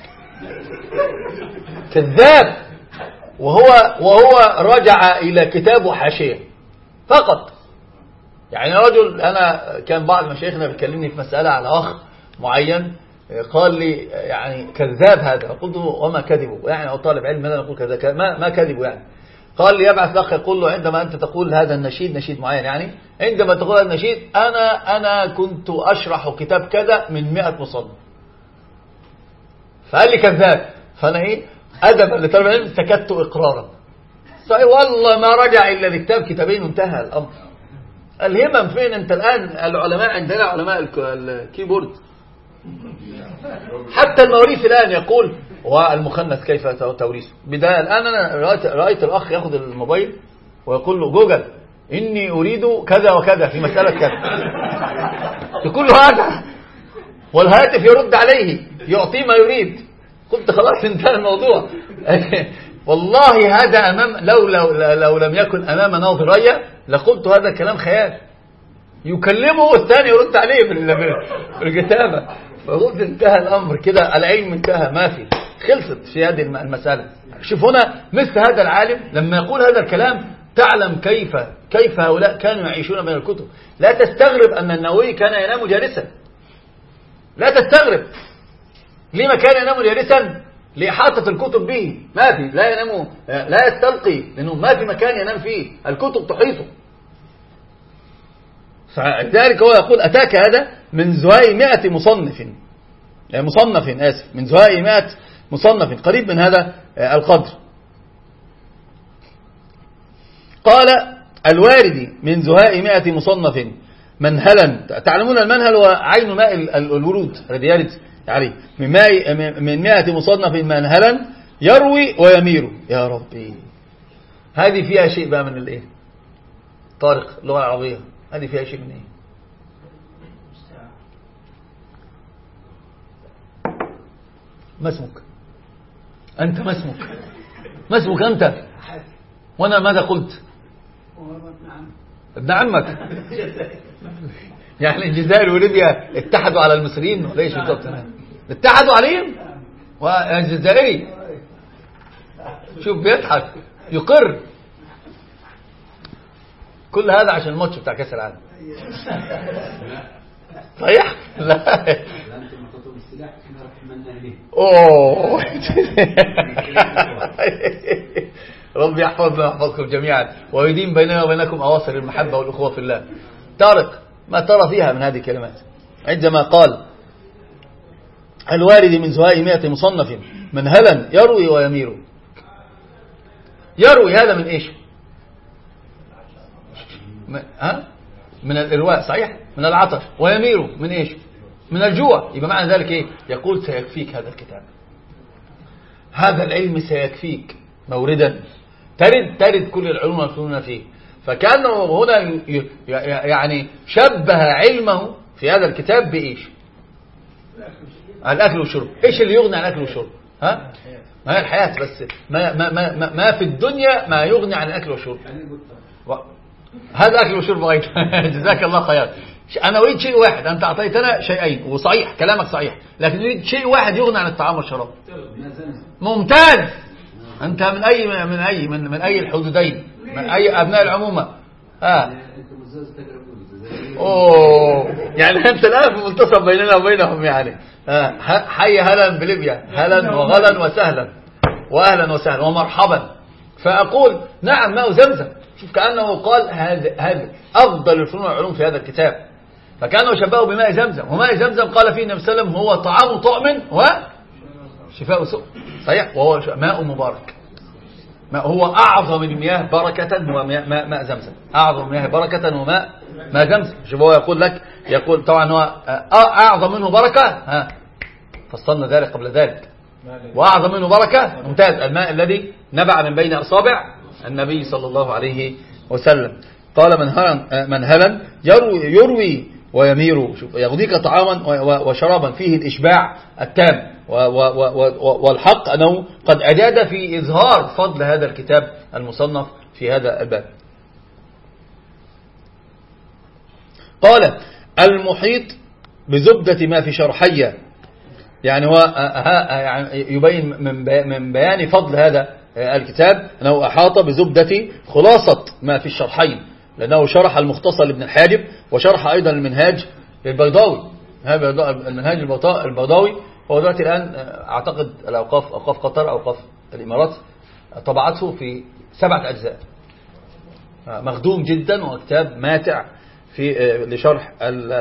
كذاب. وهو وهو رجع إلى كتاب وحاشية فقط. يعني رجل، أنا كان بعض مشايخنا بيكلمني في مسألة على أخ معين، قال لي يعني كذاب هذا. قلت له: وما كذبه؟ يعني أو طالب علم ماذا نقول كذا؟ ما ما كذبه يعني. قال لي: يبعث الأخ يقول له: عندما أنت تقول هذا النشيد، نشيد معين يعني، عندما تقول هذا النشيد، أنا أنا كنت أشرح كتاب كذا من مئة مصنف. فقال لي كذاب. فأنا إيه أدبا لطالب العلم سكت إقرارا. صحيح والله ما رجع إلا لكتاب كتابين وانتهى الأمر. الهمم فين أنت الآن؟ العلماء عندنا علماء الكيبورد، حتى المواريث الآن يقول: والمخنث كيف توريثه؟ بداية الآن أنا رأيت, رأيت الأخ يأخذ الموبايل ويقول له: جوجل إني أريد كذا وكذا في مسألة كذا، تقول له هذا، والهاتف يرد عليه يعطيه ما يريد. قلت: خلاص انتهى الموضوع. والله هذا أمام لو, لو, لو لم يكن أمام ناظرية لقلت هذا الكلام خيال. يكلمه والثاني يرد عليه بالكتابة. فقلت انتهى الأمر كده، العلم انتهى، ما في، خلصت في هذه المسألة. شوف هنا مثل هذا العالم لما يقول هذا الكلام تعلم كيف كيف هؤلاء كانوا يعيشون بين الكتب. لا تستغرب أن النووي كان ينام جالسا، لا تستغرب. لما كان ينام جالسا؟ لإحاطة الكتب به، ما في، لا ينام، لا يستلقي، لأنه ما في مكان ينام فيه، الكتب تحيطه. فلذلك هو يقول: أتاك هذا من زهاء مئة مصنف، يعني مصنف آسف، من زهاء مئة مصنف، قريب من هذا القدر. قال: الوارد من زهاء مئة مصنف منهلا. تعلمون المنهل هو عين ماء الورود الذي يرد عليه، من ماء من مئة مصنف منهلا يروي ويمير. يا ربي، هذه فيها شيء بقى من الايه؟ طارق، اللغة العربية هذه فيها شيء من ايه؟ ما اسمك؟ أنت ما اسمك؟ ما اسمك أنت؟ وأنا ماذا قلت؟ ابن عمك. يعني الجزائر وليبيا اتحدوا على المصريين ولا ايش بالضبط؟ اتحدوا عليهم والجزائري شوف بيضحك يقر. كل هذا عشان الماتش بتاع كاس العالم. صحيح؟ لا اوه ربي يحفظنا ويحفظكم جميعا ويديم بيننا وبينكم أواصر المحبة والأخوة في الله. طارق، ما ترى فيها من هذه الكلمات عندما قال الوارد من زهاء مئة مصنف منهلا يروي ويمير؟ يروي هذا من ايش؟ ها؟ من الإرواء، صحيح؟ من العطش. ويمير من ايش؟ من الجوع. يبقى معنى ذلك ايه؟ يقول سيكفيك هذا الكتاب، هذا العلم سيكفيك موردا، ترد ترد كل العلوم المفهومة فيه. فكأنه هنا يعني شبه علمه في هذا الكتاب بإيش؟ الأكل والشرب. إيش اللي يغني عن الأكل والشرب؟ ها؟ ما هي الحياة، بس ما, ما, ما, ما في الدنيا ما يغني عن الأكل والشرب. هذا أكل وشرب غير. جزاك الله خير. أنا أريد شيء واحد، أنت أعطيتنا شيئين وصحيح كلامك صحيح، لكن أريد شيء واحد يغني عن الطعام والشراب. ممتاز. أنت من أي من أي من, من أي الحدودين؟ من أي أبناء العمومة؟ آه. أوه، يعني أنت الآن في منتصف بيننا وبينهم يعني. آه. حي هلا بليبيا، هلا وغلا وسهلا وأهلا وسهلا ومرحبا. فأقول نعم ماء زمزم. شوف كأنه قال هذا هذا أفضل الفنون والعلوم في هذا الكتاب، فكانوا شبهوا بماء زمزم. وماء زمزم قال فيه النبي صلى الله عليه وسلم هو طعام طعم وشفاء سوء. صحيح. وهو ماء مبارك، ما هو أعظم المياه بركة هو ماء, ماء زمزم. أعظم المياه بركة هو ماء ماء زمزم. شوف هو يقول لك، يقول طبعا هو أعظم منه بركة، ها فصلنا ذلك قبل ذلك. وأعظم منه بركة، ممتاز، الماء الذي نبع من بين أصابع النبي صلى الله عليه وسلم. قال منهلا منهلا يروي, يروي ويمير. يغذيك طعاما وشرابا فيه الإشباع التام. والحق أنه قد أجاد في إظهار فضل هذا الكتاب المصنف في هذا الباب. قال المحيط بزبدة ما في شرحية، يعني هو يبين من بيان فضل هذا الكتاب أنه أحاط بزبدة خلاصة ما في الشرحين، لأنه شرح المختصر لابن الحاجب وشرح أيضا المنهاج للبيضاوي. هذا المنهاج البيضاوي هو دلوقتي الآن أعتقد الأوقاف أوقاف قطر أوقاف الإمارات طبعته في سبعة أجزاء، مخدوم جدا وكتاب ماتع في لشرح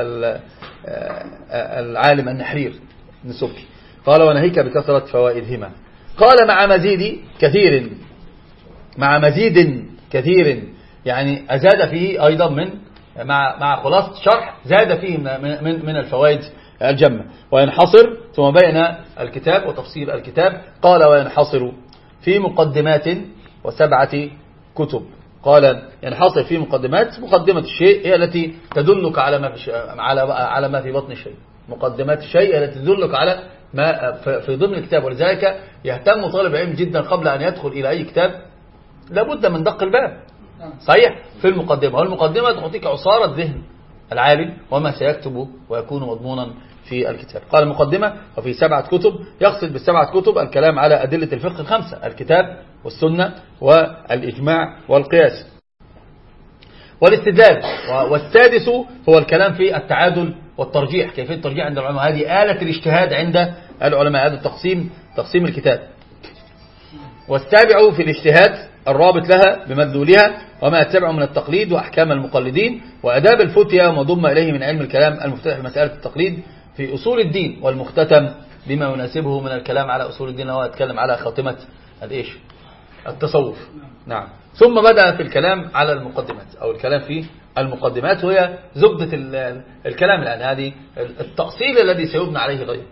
العالم النحرير السبكي. قال ونهيك بكثرة فوائدهما. قال مع مزيد كثير، مع مزيد كثير يعني أزاد فيه أيضا من مع مع خلاصة شرح زاد فيه من من, من الفوائد الجمة. وينحصر، ثم بين الكتاب وتفصيل الكتاب. قال وينحصر في مقدمات وسبعة كتب. قال ينحصر في مقدمات. مقدمة الشيء هي التي تدلك على ما في على على ما في بطن الشيء. مقدمات الشيء التي تدلك على ما في ضمن الكتاب. ولذلك يهتم طالب العلم جدا قبل أن يدخل إلى أي كتاب لابد من دق الباب، صحيح، في المقدمة. والمقدمة تعطيك عصارة ذهن العالم وما سيكتبه ويكون مضمونا في الكتاب. قال المقدمة وفي سبعة كتب، يقصد بالسبعة كتب الكلام على أدلة الفقه الخمسة: الكتاب والسنة والإجماع والقياس والاستدلال. والسادس هو الكلام في التعادل والترجيح، كيفية الترجيح عند العلماء. هذه آلة الاجتهاد عند العلماء، هذا التقسيم تقسيم الكتاب. والسابع في الاجتهاد الرابط لها بمدلولها وما يتبع من التقليد وأحكام المقلدين وأداب الفتية وما ضم إليه من علم الكلام المفتتح بمسألة التقليد في أصول الدين، والمختتم بما يناسبه من الكلام على أصول الدين، وهو يتكلم على خاتمة الإيش التصوف. نعم. ثم بدأ في الكلام على المقدمات أو الكلام في المقدمات، وهي زبدة الكلام الآن، هذه التأصيل الذي سيبنى عليه غيره.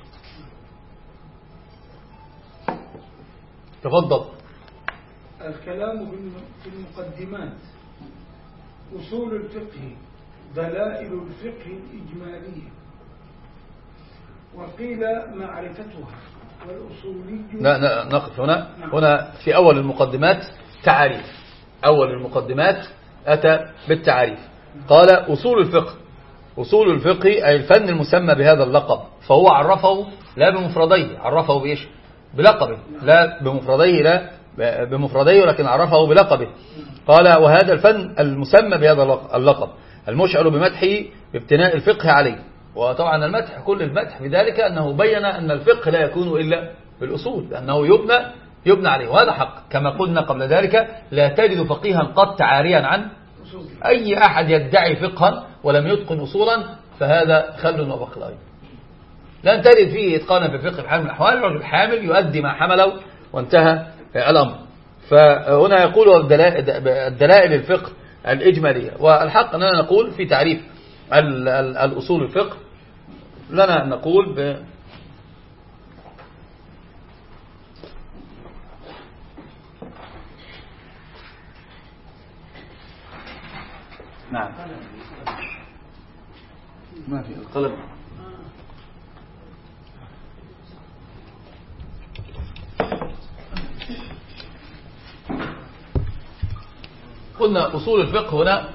تفضل.
الكلام في المقدمات: أصول الفقه، دلائل الفقه الإجمالية، وقيل معرفتها
لا نقف هنا. هنا في أول المقدمات تعاريف. أول المقدمات أتى بالتعاريف. قال أصول الفقه. أصول الفقه أي الفن المسمى بهذا اللقب، فهو عرفه لا بمفرديه، عرفه بإيش؟ بلقبه، لا بمفرديه لا بمفرديه ولكن عرفه بلقبه. قال وهذا الفن المسمى بهذا اللقب المشعر بمدحه بابتناء الفقه عليه. وطبعا المدح كل المدح بذلك أنه بين أن الفقه لا يكون إلا بالأصول، لأنه يبنى يبنى عليه، وهذا حق. كما قلنا قبل ذلك لا تجد فقيها قط عاريا عن أي أحد يدعي فقها ولم يتقن أصولا، فهذا خل وبخل أيضا. لن تجد فيه إتقانا في الفقه بحال من الأحوال. الرجل حامل يؤدي ما حمله وانتهى الأمر. فهنا يقول الدلائل الفقه الإجمالية. والحق أننا نقول في تعريف الأصول الفقه لنا نقول ب نعم ما في القلم. قلنا أصول الفقه هنا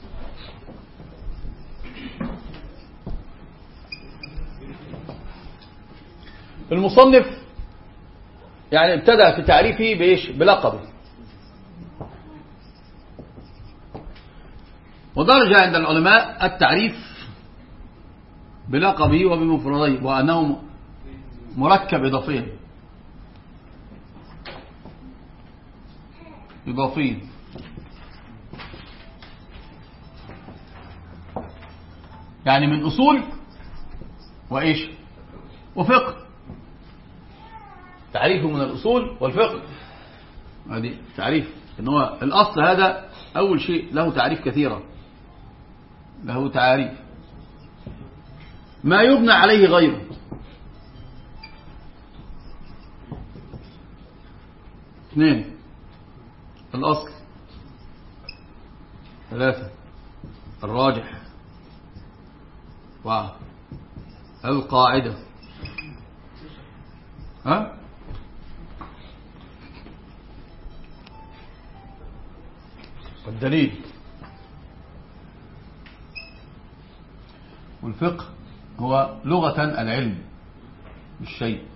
المصنف يعني ابتدأ في تعريفه بإيش؟ بلقبه، ودرج عند العلماء التعريف بلقبه وبمفرديه، وأنه مركب إضافيا إضافيا يعني من أصول وإيش؟ وفقه. تعريفه من الأصول والفقه، هذه تعريف. إن هو الأصل هذا أول شيء له تعريف كثيرة، له تعاريف ما يبنى عليه غيره. اثنين الأصل. ثلاثة الراجح. أربعة القاعدة. ها الدليل. والفقه هو لغة العلم بالشيء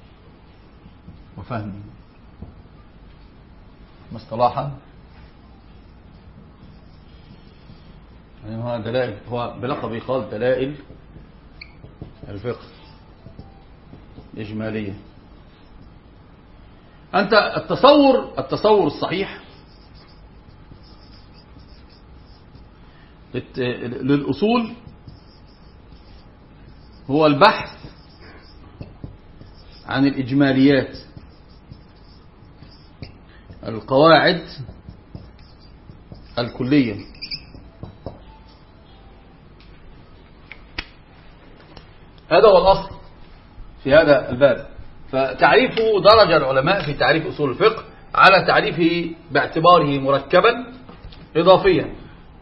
وفهمه، مصطلحا يعني هو دلائل، هو بلقب قال دلائل الفقه إجمالية. أنت التصور التصور الصحيح للأصول هو البحث عن الإجماليات، القواعد الكلية. هذا هو الأصل في هذا الباب. فتعريفه درج العلماء في تعريف أصول الفقه على تعريفه باعتباره مركبا إضافيا.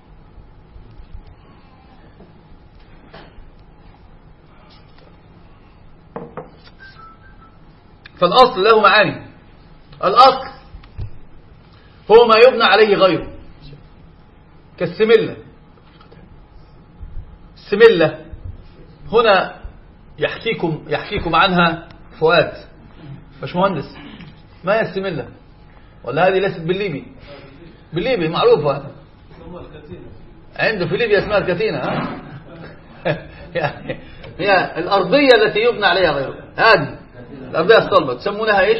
فالأصل له معاني. الأصل هو ما يبنى عليه غيره، كالسملة. السملة هنا يحكيكم يحكيكم عنها فؤاد باشمهندس. ما هي السملة؟ ولا هذه ليست بالليبي؟ بالليبي معروفة، عنده في ليبيا اسمها الكتينة. يعني هي الأرضية التي يبنى عليها غيره. هذه الأرضية الصلبة تسمونها إيش؟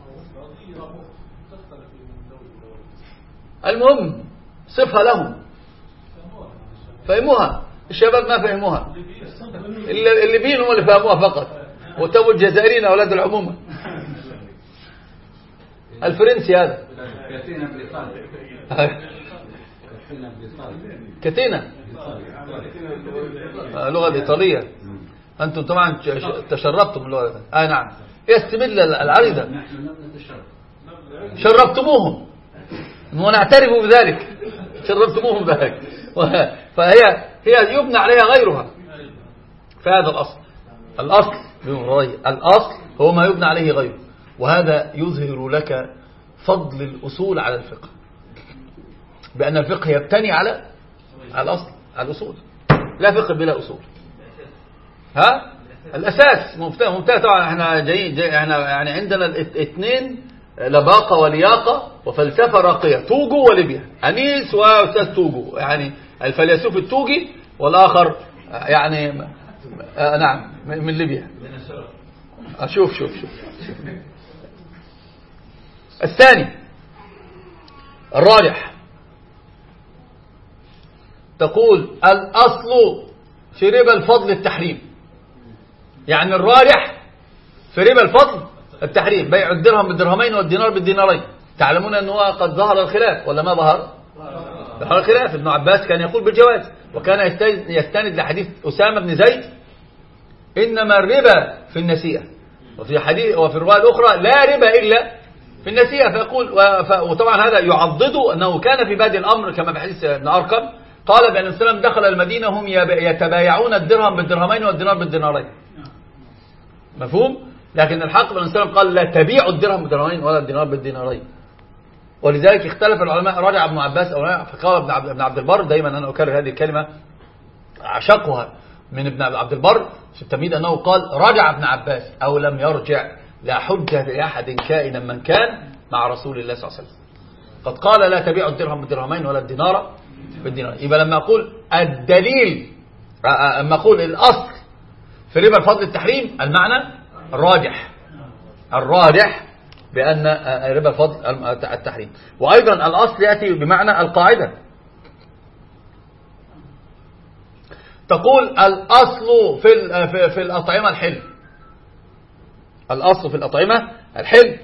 المهم صفها لهم، فهموها. الشباب ما فهموها، الليبيين هم اللي فهموها فقط، وتو الجزائريين أولاد العمومة. الفرنسي هذا كتينة اللغة الإيطالية. أنتم طبعا تشربتم اللغة. آه نعم. يستمل العريضة، شربتموهم ونعترف بذلك، شربتموهم بذلك. فهي هي يبنى عليها غيرها. فهذا الأصل. الأصل بمفرديه. الأصل هو ما يبنى عليه غيره، وهذا يظهر لك فضل الأصول على الفقه، بأن الفقه يبتني على الأصل، على الأصول. لا فقه بلا أصول. ها الأساس ممتاز ممتاز. طبعا احنا جايين جاي احنا يعني عندنا الاثنين لباقة ولياقة وفلسفة راقية، توجو وليبيا، أنيس وأستاذ توجو، يعني الفيلسوف التوجي، والآخر يعني آه نعم من ليبيا. أشوف شوف شوف الثاني الراجح، تقول الأصل في ربا الفضل التحريم، يعني الراجح في ربا الفضل التحريم، بيع الدرهم بالدرهمين والدينار بالدينارين. تعلمون أنه قد ظهر الخلاف ولا ما ظهر؟ ظهر الخلاف. ابن عباس كان يقول بالجواز، وكان يستند لحديث أسامة بن زيد إنما الربا في النسيئة، وفي حديث وفي الرواية الأخرى لا ربا إلا في النسيئة. فيقول وطبعا هذا يعضد أنه كان في بادئ الأمر كما في حديث ابن أرقم قال بأن السلام دخل المدينة هم يتبايعون الدرهم بالدرهمين والدينار بالدينارين. مفهوم؟ لكن الحق بأن السلام قال لا تبيعوا الدرهم بالدرهمين ولا الدينار بالدينارين. ولذلك اختلف العلماء، رجع ابن عباس أو فقال ابن عبد البر، دايما أنا أكرر هذه الكلمة أعشقها من ابن عبد البر في التمهيد، أنه قال رجع ابن عباس أو لم يرجع لا حجة لأحد كائنا من كان مع رسول الله صلى الله عليه وسلم. قد قال لا تبيعوا الدرهم بالدرهمين ولا الدينار بالدينار. يبقى لما أقول الدليل، لما أقول الأصل في ربا الفضل التحريم، المعنى الراجح الراجح بأن ربا الفضل التحريم. وأيضا الأصل يأتي بمعنى القاعدة. تقول الأصل في في الأطعمة الحل، الأصل في الأطعمة الحل.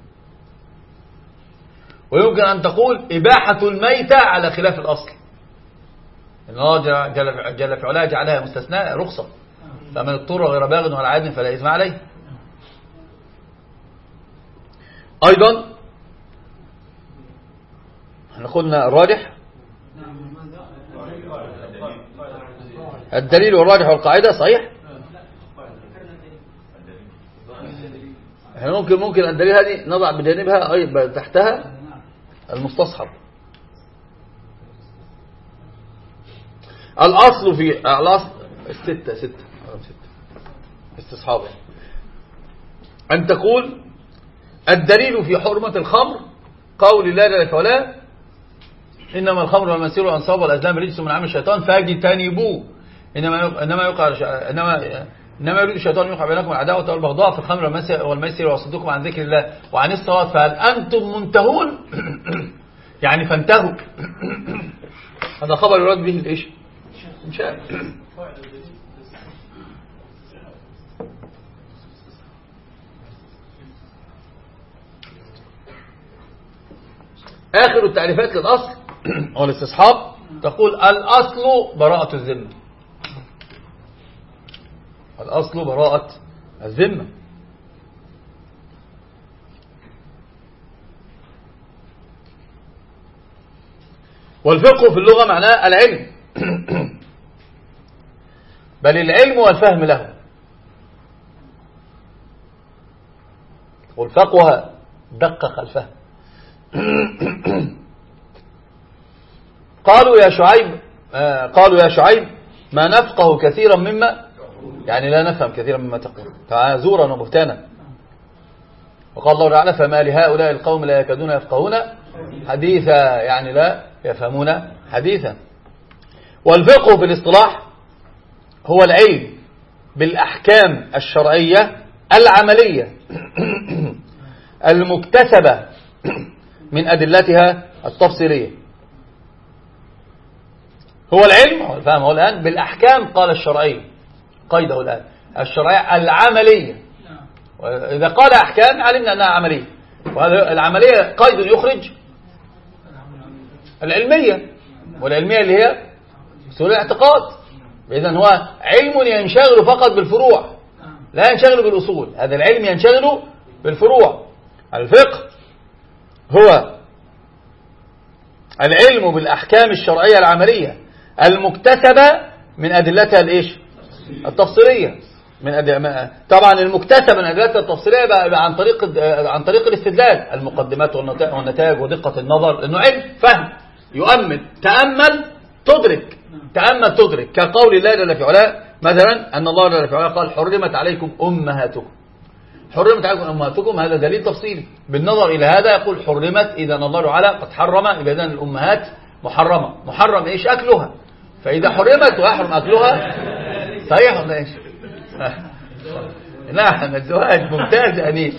ويمكن أن تقول إباحة الميتة على خلاف الأصل، إن الله جل في علاه جعلها مستثناء رخصة، فمن اضطر غير باغ ولا عاد فلا إثم عليه. أيضا احنا قلنا الراجح، الدليل والراجح والقاعدة صحيح. احنا ممكن ممكن الدليل هذه نضع بجانبها أي تحتها المستصحب. الأصل في الأصل ستة ستة استصحاب، أن تقول الدليل في حرمة الخمر قول الله جل وعلا إنما الخمر والميسر والأنصاب والأزلام رجس من عمل الشيطان فاجتنبوه. إنما إنما يقع إنما إنما يريد الشيطان يوقع بينكم العداوة والبغضاء في الخمر والميسر ويصدكم عن ذكر الله وعن الصلاة فهل أنتم منتهون؟ يعني فانتهوا. هذا خبر يراد به الإيش؟ إن شاء الله. آخر التعريفات للأصل والاستصحاب تقول الأصل براءة الذمة، الأصل براءة الذمة. والفقه في اللغة معناه العلم، بل العلم والفهم له. والفقه دقق الفهم. قالوا يا شعيب قالوا يا شعيب ما نفقه كثيرا مما، يعني لا نفهم كثيرا مما تقول، زورا وبهتانا. وقال الله تعالى فما لهؤلاء القوم لا يكادون يفقهون حديثا، يعني لا يفهمون حديثا. والفقه بالاصطلاح هو العلم بالأحكام الشرعية العملية المكتسبة من أدلتها التفصيلية. هو العلم هو الفهم هو الآن بالأحكام، قال الشرعية قيده الآن الشرعية العملية. إذا قال أحكام علمنا أنها عملية، وهذا العملية قيد يخرج العلمية، والعلمية اللي هي أصول الاعتقاد. إذن هو علم ينشغل فقط بالفروع لا ينشغل بالأصول، هذا العلم ينشغل بالفروع. الفقه هو العلم بالأحكام الشرعية العملية المكتسبة من أدلتها الإيش؟ التفصيلية. من أدلة. طبعا المكتسب من الأدلة التفصيلية بقى عن طريق عن طريق الاستدلال، المقدمات والنتائج ودقة النظر، لأنه علم فهم يؤمن. تأمل تدرك، تأمل تدرك، كقول الله جل في علاه مثلا أن الله جل في علاه قال حرمت عليكم أمهاتكم، حرمت عليكم أمهاتكم، هذا دليل تفصيلي. بالنظر إلى هذا يقول حرمت، إذا الله تعالى قد حرم، إذا الأمهات محرمة، محرم إيش؟ أكلها. فإذا حرمت ويحرم أكلها صحيح ولا إيش؟ نعم الزواج ممتاز أنيس.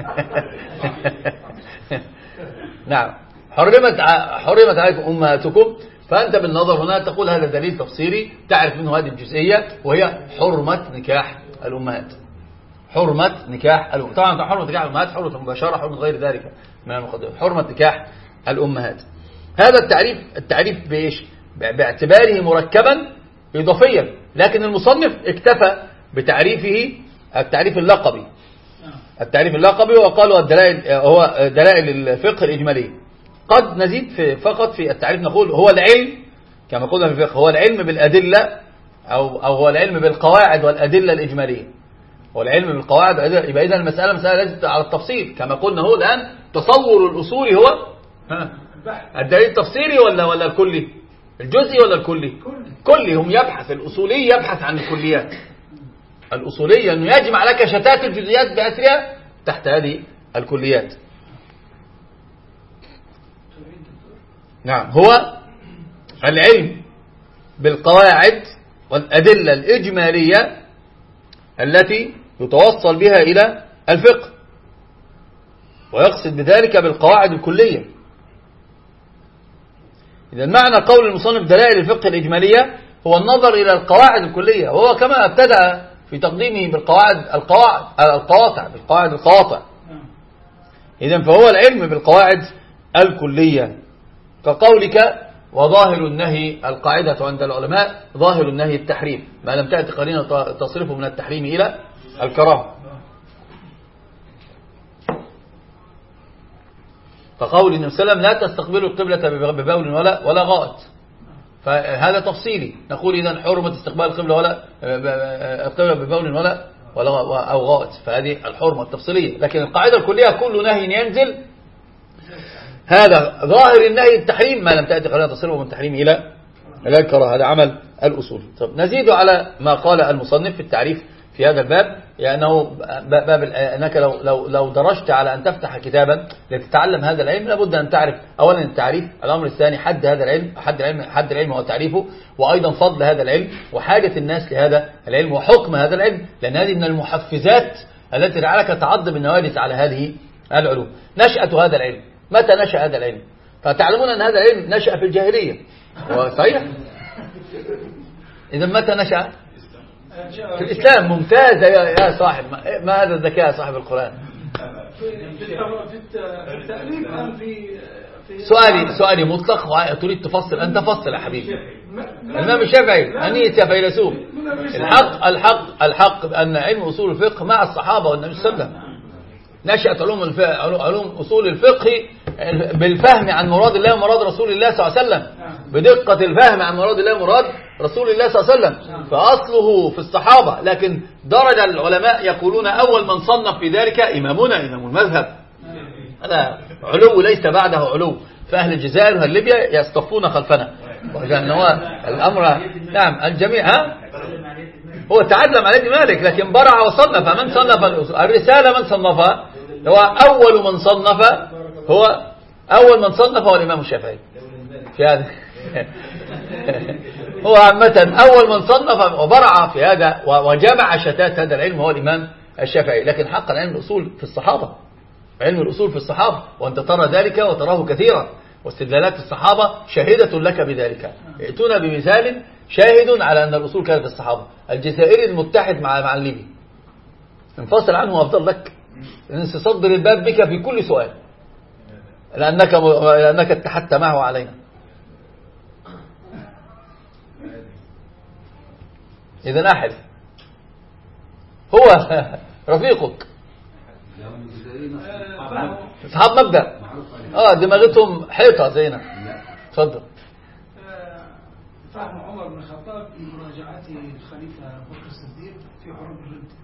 نعم حرمت حرمت عليكم أمهاتكم، فأنت بالنظر هنا تقول هذا دليل تفصيلي تعرف منه هذه الجزئية، وهي حرمة نكاح الأمهات. حرمة نكاح الأمهات، طبعا حرمة نكاح الأمهات، حرمة المباشرة، حرمة غير ذلك من المقدمات، حرمة نكاح الأمهات. هذا التعريف التعريف بإيش؟ باعتباره مركبا إضافيا، لكن المصنف اكتفى بتعريفه التعريف اللقبي. التعريف اللقبي وقالوا الدلائل هو دلائل الفقه الإجمالي. قد نزيد في فقط في التعريف نقول هو العلم كما قلنا في الفقه، هو العلم بالأدلة أو أو هو العلم بالقواعد والأدلة الإجمالية. هو العلم بالقواعد والأدلة، يبقى إذا المسألة مسألة ليست على التفصيل كما قلنا. هو الآن تصور الأصول هو الدليل التفصيلي ولا ولا الكلي؟ الجزئي ولا الكلي؟ كلي. هم يبحث الأصولي يبحث عن الكليات. الأصولية أنه يجمع لك شتات الجزئيات بأسرها تحت هذه الكليات. نعم هو العلم بالقواعد والأدلة الإجمالية التي يتوصل بها إلى الفقه، ويقصد بذلك بالقواعد الكلية. إذا معنى قول المصنف دلائل الفقه الإجمالية هو النظر إلى القواعد الكلية، وهو كما ابتدأ في تقديمه بالقواعد القواعد القواطع بالقواعد القواطع. إذن فهو العلم بالقواعد الكلية، كقولك وظاهر النهي القاعدة عند العلماء ظاهر النهي التحريم ما لم تأتي قرينة تصرفه من التحريم إلى الكراهة. فقول النبي صلى الله عليه وسلم لا تستقبلوا القبلة ببول ولا ولا غائط، فهذا تفصيلي. نقول إذن حرمة استقبال القبلة ولا القبلة ببول ولا ولا أو غائط، فهذه الحرمة التفصيلية. لكن القاعدة الكلية كل نهي ينزل هذا ظاهر النهي التحريم ما لم تأتي قرينة تصرفه من التحريم إلى إلى الكراهة. هذا عمل الأصول. طب نزيد على ما قال المصنف في التعريف في هذا الباب، لأنه باب أنك لو لو لو درجت على أن تفتح كتابا لتتعلم هذا العلم لابد أن تعرف أولا التعريف، الأمر الثاني حد هذا العلم، حد العلم حد العلم هو تعريفه، وأيضا فضل هذا العلم وحاجة الناس لهذا العلم وحكم هذا العلم، لأن هذه من المحفزات التي جعلك تعض بالنوادس على هذه العلوم. نشأة هذا العلم، متى نشأ هذا العلم؟ فتعلمون أن هذا العلم نشأ في الجاهلية، صحيح؟ إذا متى نشأ؟ في الإسلام. ممتاز يا صاحب، ما هذا الذكاء يا صاحب القرآن. سؤالي سؤالي مطلق وتريد تفصل، أنت فصل يا حبيبي. الإمام الشافعي أنيت يا فيلسوف. الحق الحق الحق أن علم أصول الفقه مع الصحابة والنبي صلى الله عليه وسلم. نشأت علوم علوم أصول الفقه بالفهم عن مراد الله ومراد رسول الله صلى الله عليه وسلم، بدقة الفهم عن مراد الله ومراد رسول الله صلى الله عليه وسلم، فأصله في الصحابة. لكن درج العلماء يقولون أول من صنف في ذلك إمامنا إمام المذهب. هذا علو ليس بعده علو، فأهل الجزائر وأهل ليبيا يصطفون خلفنا، وجعلنا هو الأمر. نعم الجميع ها هو تعلم على يد مالك، لكن برع وصنف. من صنف الرسالة؟ من صنفها؟ هو أول من صنف هو أول من صنف هو الإمام الشافعي في هذا. هو عامة أول من صنف وبرع في هذا وجمع شتات هذا العلم هو الإمام الشافعي. لكن حقا علم الأصول في الصحابة، علم الأصول في الصحابة، وأنت ترى ذلك وتراه كثيرا، واستدلالات الصحابة شاهدة لك بذلك. ائتونا بمثال شاهد على أن الأصول كانت في الصحابة. الجزائري المتحد مع مع الليبي، انفصل عنه أفضل لك، لأن ستصدر الباب بك في كل سؤال، لأنك لأنك اتحدت معه علينا. إذا أحد هو رفيقك، أصحاب مبدأ، اه دماغتهم حيطة زينا. تفضل.
فهم عمر بن الخطاب في مراجعته الخليفة أبو بكر الصديق في حروب الرد.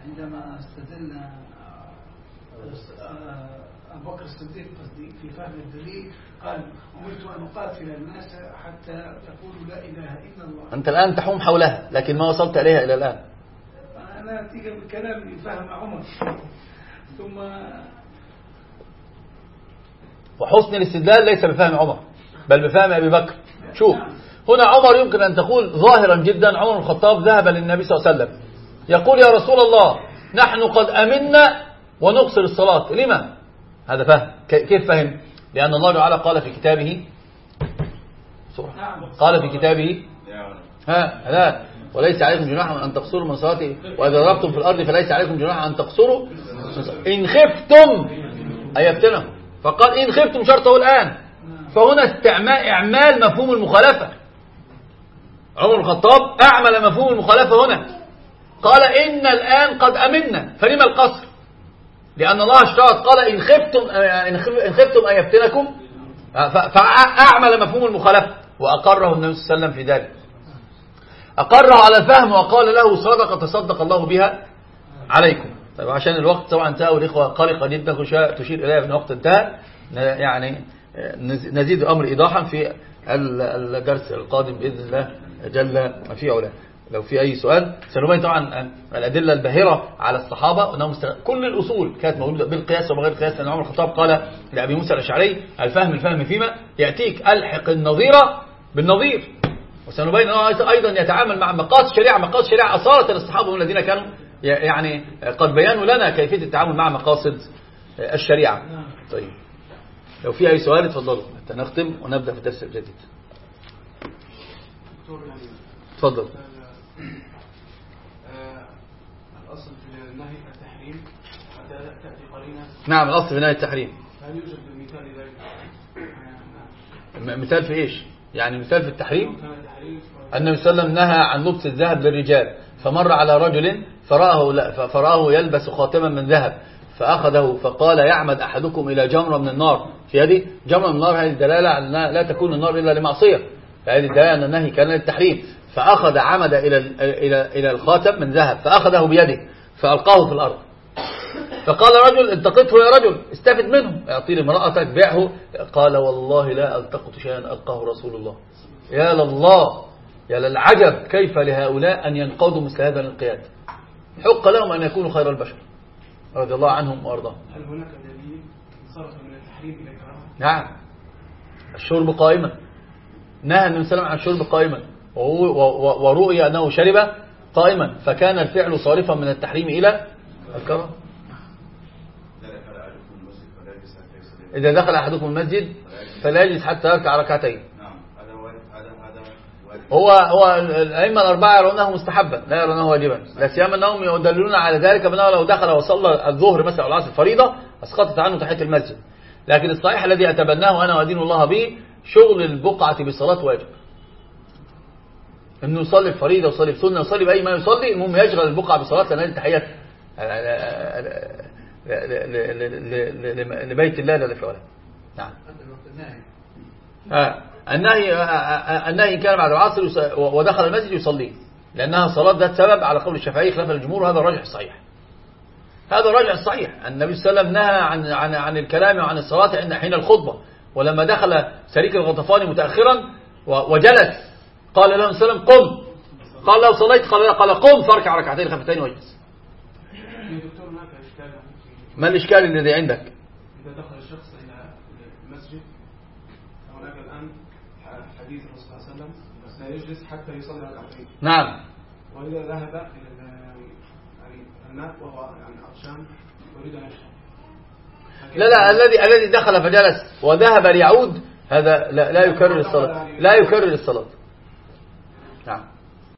عندما استدل أبو بكر الصديق قصدي في فهم الدليل قال أمرت أن أقاتل الناس حتى تقولوا لا إله إلا الله.
أنت الآن تحوم حولها لكن ما وصلت إليها إلى الآن.
أنا أتيك بالكلام فهم عمر ثم
وحسن الاستدلال ليس بفهم عمر بل بفهم أبي بكر. شوف هنا عمر يمكن أن تقول ظاهرا جدا عمر الخطاب ذهب للنبي صلى الله عليه وسلم يقول يا رسول الله نحن قد أمنا ونقصر الصلاة لما؟ هذا فهم. كيف فهم؟ لأن الله تعالى قال في كتابه قال في كتابه ها لا وليس عليكم جناح أن تقصروا من صلاتي وإذا ضربتم في الأرض فليس عليكم جناح أن تقصروا إن خفتم أن يفتنهم. فقال إن خفتم شرطه الآن. فهنا استعمال إعمال مفهوم المخالفة. عمر الخطاب أعمل مفهوم المخالفة هنا قال إن الآن قد أمنا فلما القصر؟ لأن الله اشترط قال إن خفتم إن خفتم أن يفتنكم فأعمل مفهوم المخالفة وأقره النبي صلى الله عليه وسلم في ذلك. أقره على الفهم وقال له صدقة تصدق الله بها عليكم. طيب عشان الوقت طبعا انتهى والإخوة قلقة جدا تشير إليها أن الوقت انتهى يعني نزيد الأمر إيضاحا في الدرس القادم بإذن الله جل في علاه. لو في أي سؤال سنبين طبعا الأدلة الباهرة على الصحابة وأنهم كل الأصول كانت موجودة بالقياس وبغير القياس. لأن عمر الخطاب قال لأبي موسى الأشعري الفهم الفهم فيما يأتيك ألحق النظير بالنظير. وسنبين أنه أيضا يتعامل مع مقاصد الشريعة. مقاصد الشريعة أصالة الصحابة الذين كانوا يعني قد بيانوا لنا كيفية التعامل مع مقاصد الشريعة. طيب لو في أي سؤال اتفضلوا حتى نختم ونبدأ في الدرس الجديد. تفضل.
الأصل في النهي التحريم حتى تأتي قرينة.
نعم الأصل في النهي التحريم.
هل يوجد مثال لذلك؟
مثال في إيش؟ يعني مثال في التحريم النبي صلى الله عليه وسلم نهى عن لبس الذهب للرجال فمر على رجل فرآه, فرآه يلبس خاتما من ذهب فأخذه فقال يعمد أحدكم إلى جمرة من النار في يده. جمرة من النار هذه الدلالة على لا تكون النار إلا لمعصية. هذه الدلالة أن النهي كان للتحريم. فأخذ عمد إلى إلى إلى الخاتم من ذهب فأخذه بيده فألقاه في الأرض. فقال رجل التقطه يا رجل استفد منه اعطي لي امرأتك بيعه. قال والله لا التقط شيئا ألقاه رسول الله. يا لله يا للعجب كيف لهؤلاء أن ينقضوا مثل هذا الانقياد. حق لهم أن يكونوا خير البشر رضي الله عنهم وأرضاهم.
هل هناك دليل صرف من التحريم إلى كراهة؟
نعم الشرب قائما. نهى النبي صلى الله عليه وسلم عن الشرب قائما ورؤي أنه شرب قائما فكان الفعل صارفا من التحريم إلى الكراهة. إذا دخل أحدكم المسجد فلا يجلس حتى يركع ركعتين. هو هو الأئمة الأربعة يرونه مستحبا لا يرونه واجبا. لا سيما أنهم يدللون على ذلك بأنه لو دخل وصلى الظهر مثلا والعصر الفريضة أسقطت عنه تحية المسجد. لكن الصحيح الذي أتبناه أنا وأدين الله به شغل البقعة بصلاة واجب. إنه يصلي الفريضة ويصلي السنة ويصلي بأي ما يصلي المهم يشغل البقعة بصلاة لأن التحيات لبيت الله لا في ولا. نعم. النهي النهي كان بعد العصر ودخل المسجد يصلي لأنها صلاة ذات سبب على قول الشافعي خلاف الجمهور. هذا الراجح الصحيح. هذا الراجح الصحيح. النبي صلى الله عليه وسلم نهى عن عن عن الكلام وعن الصلاة عند حين الخطبة. ولما دخل سريك الغطفاني متأخرا وجلس قال له صلى الله عليه وسلم قم. قال له صليت قال قال قم فاركع ركعتين خفتين واجلس. ما الإشكال الذي عندك؟
إذا دخل الشخص إلى المسجد هناك الآن حديث الرسول صلى الله عليه وسلم لا يجلس حتى يصلي ركعتين.
نعم.
وإذا ذهب إلى يعني الناس وهو يعني عطشان يريد أن يشرب.
لا لا الذي الذي دخل فجلس وذهب ليعود هذا لا, لا يكرر الصلاة لا يكرر الصلاة. نعم.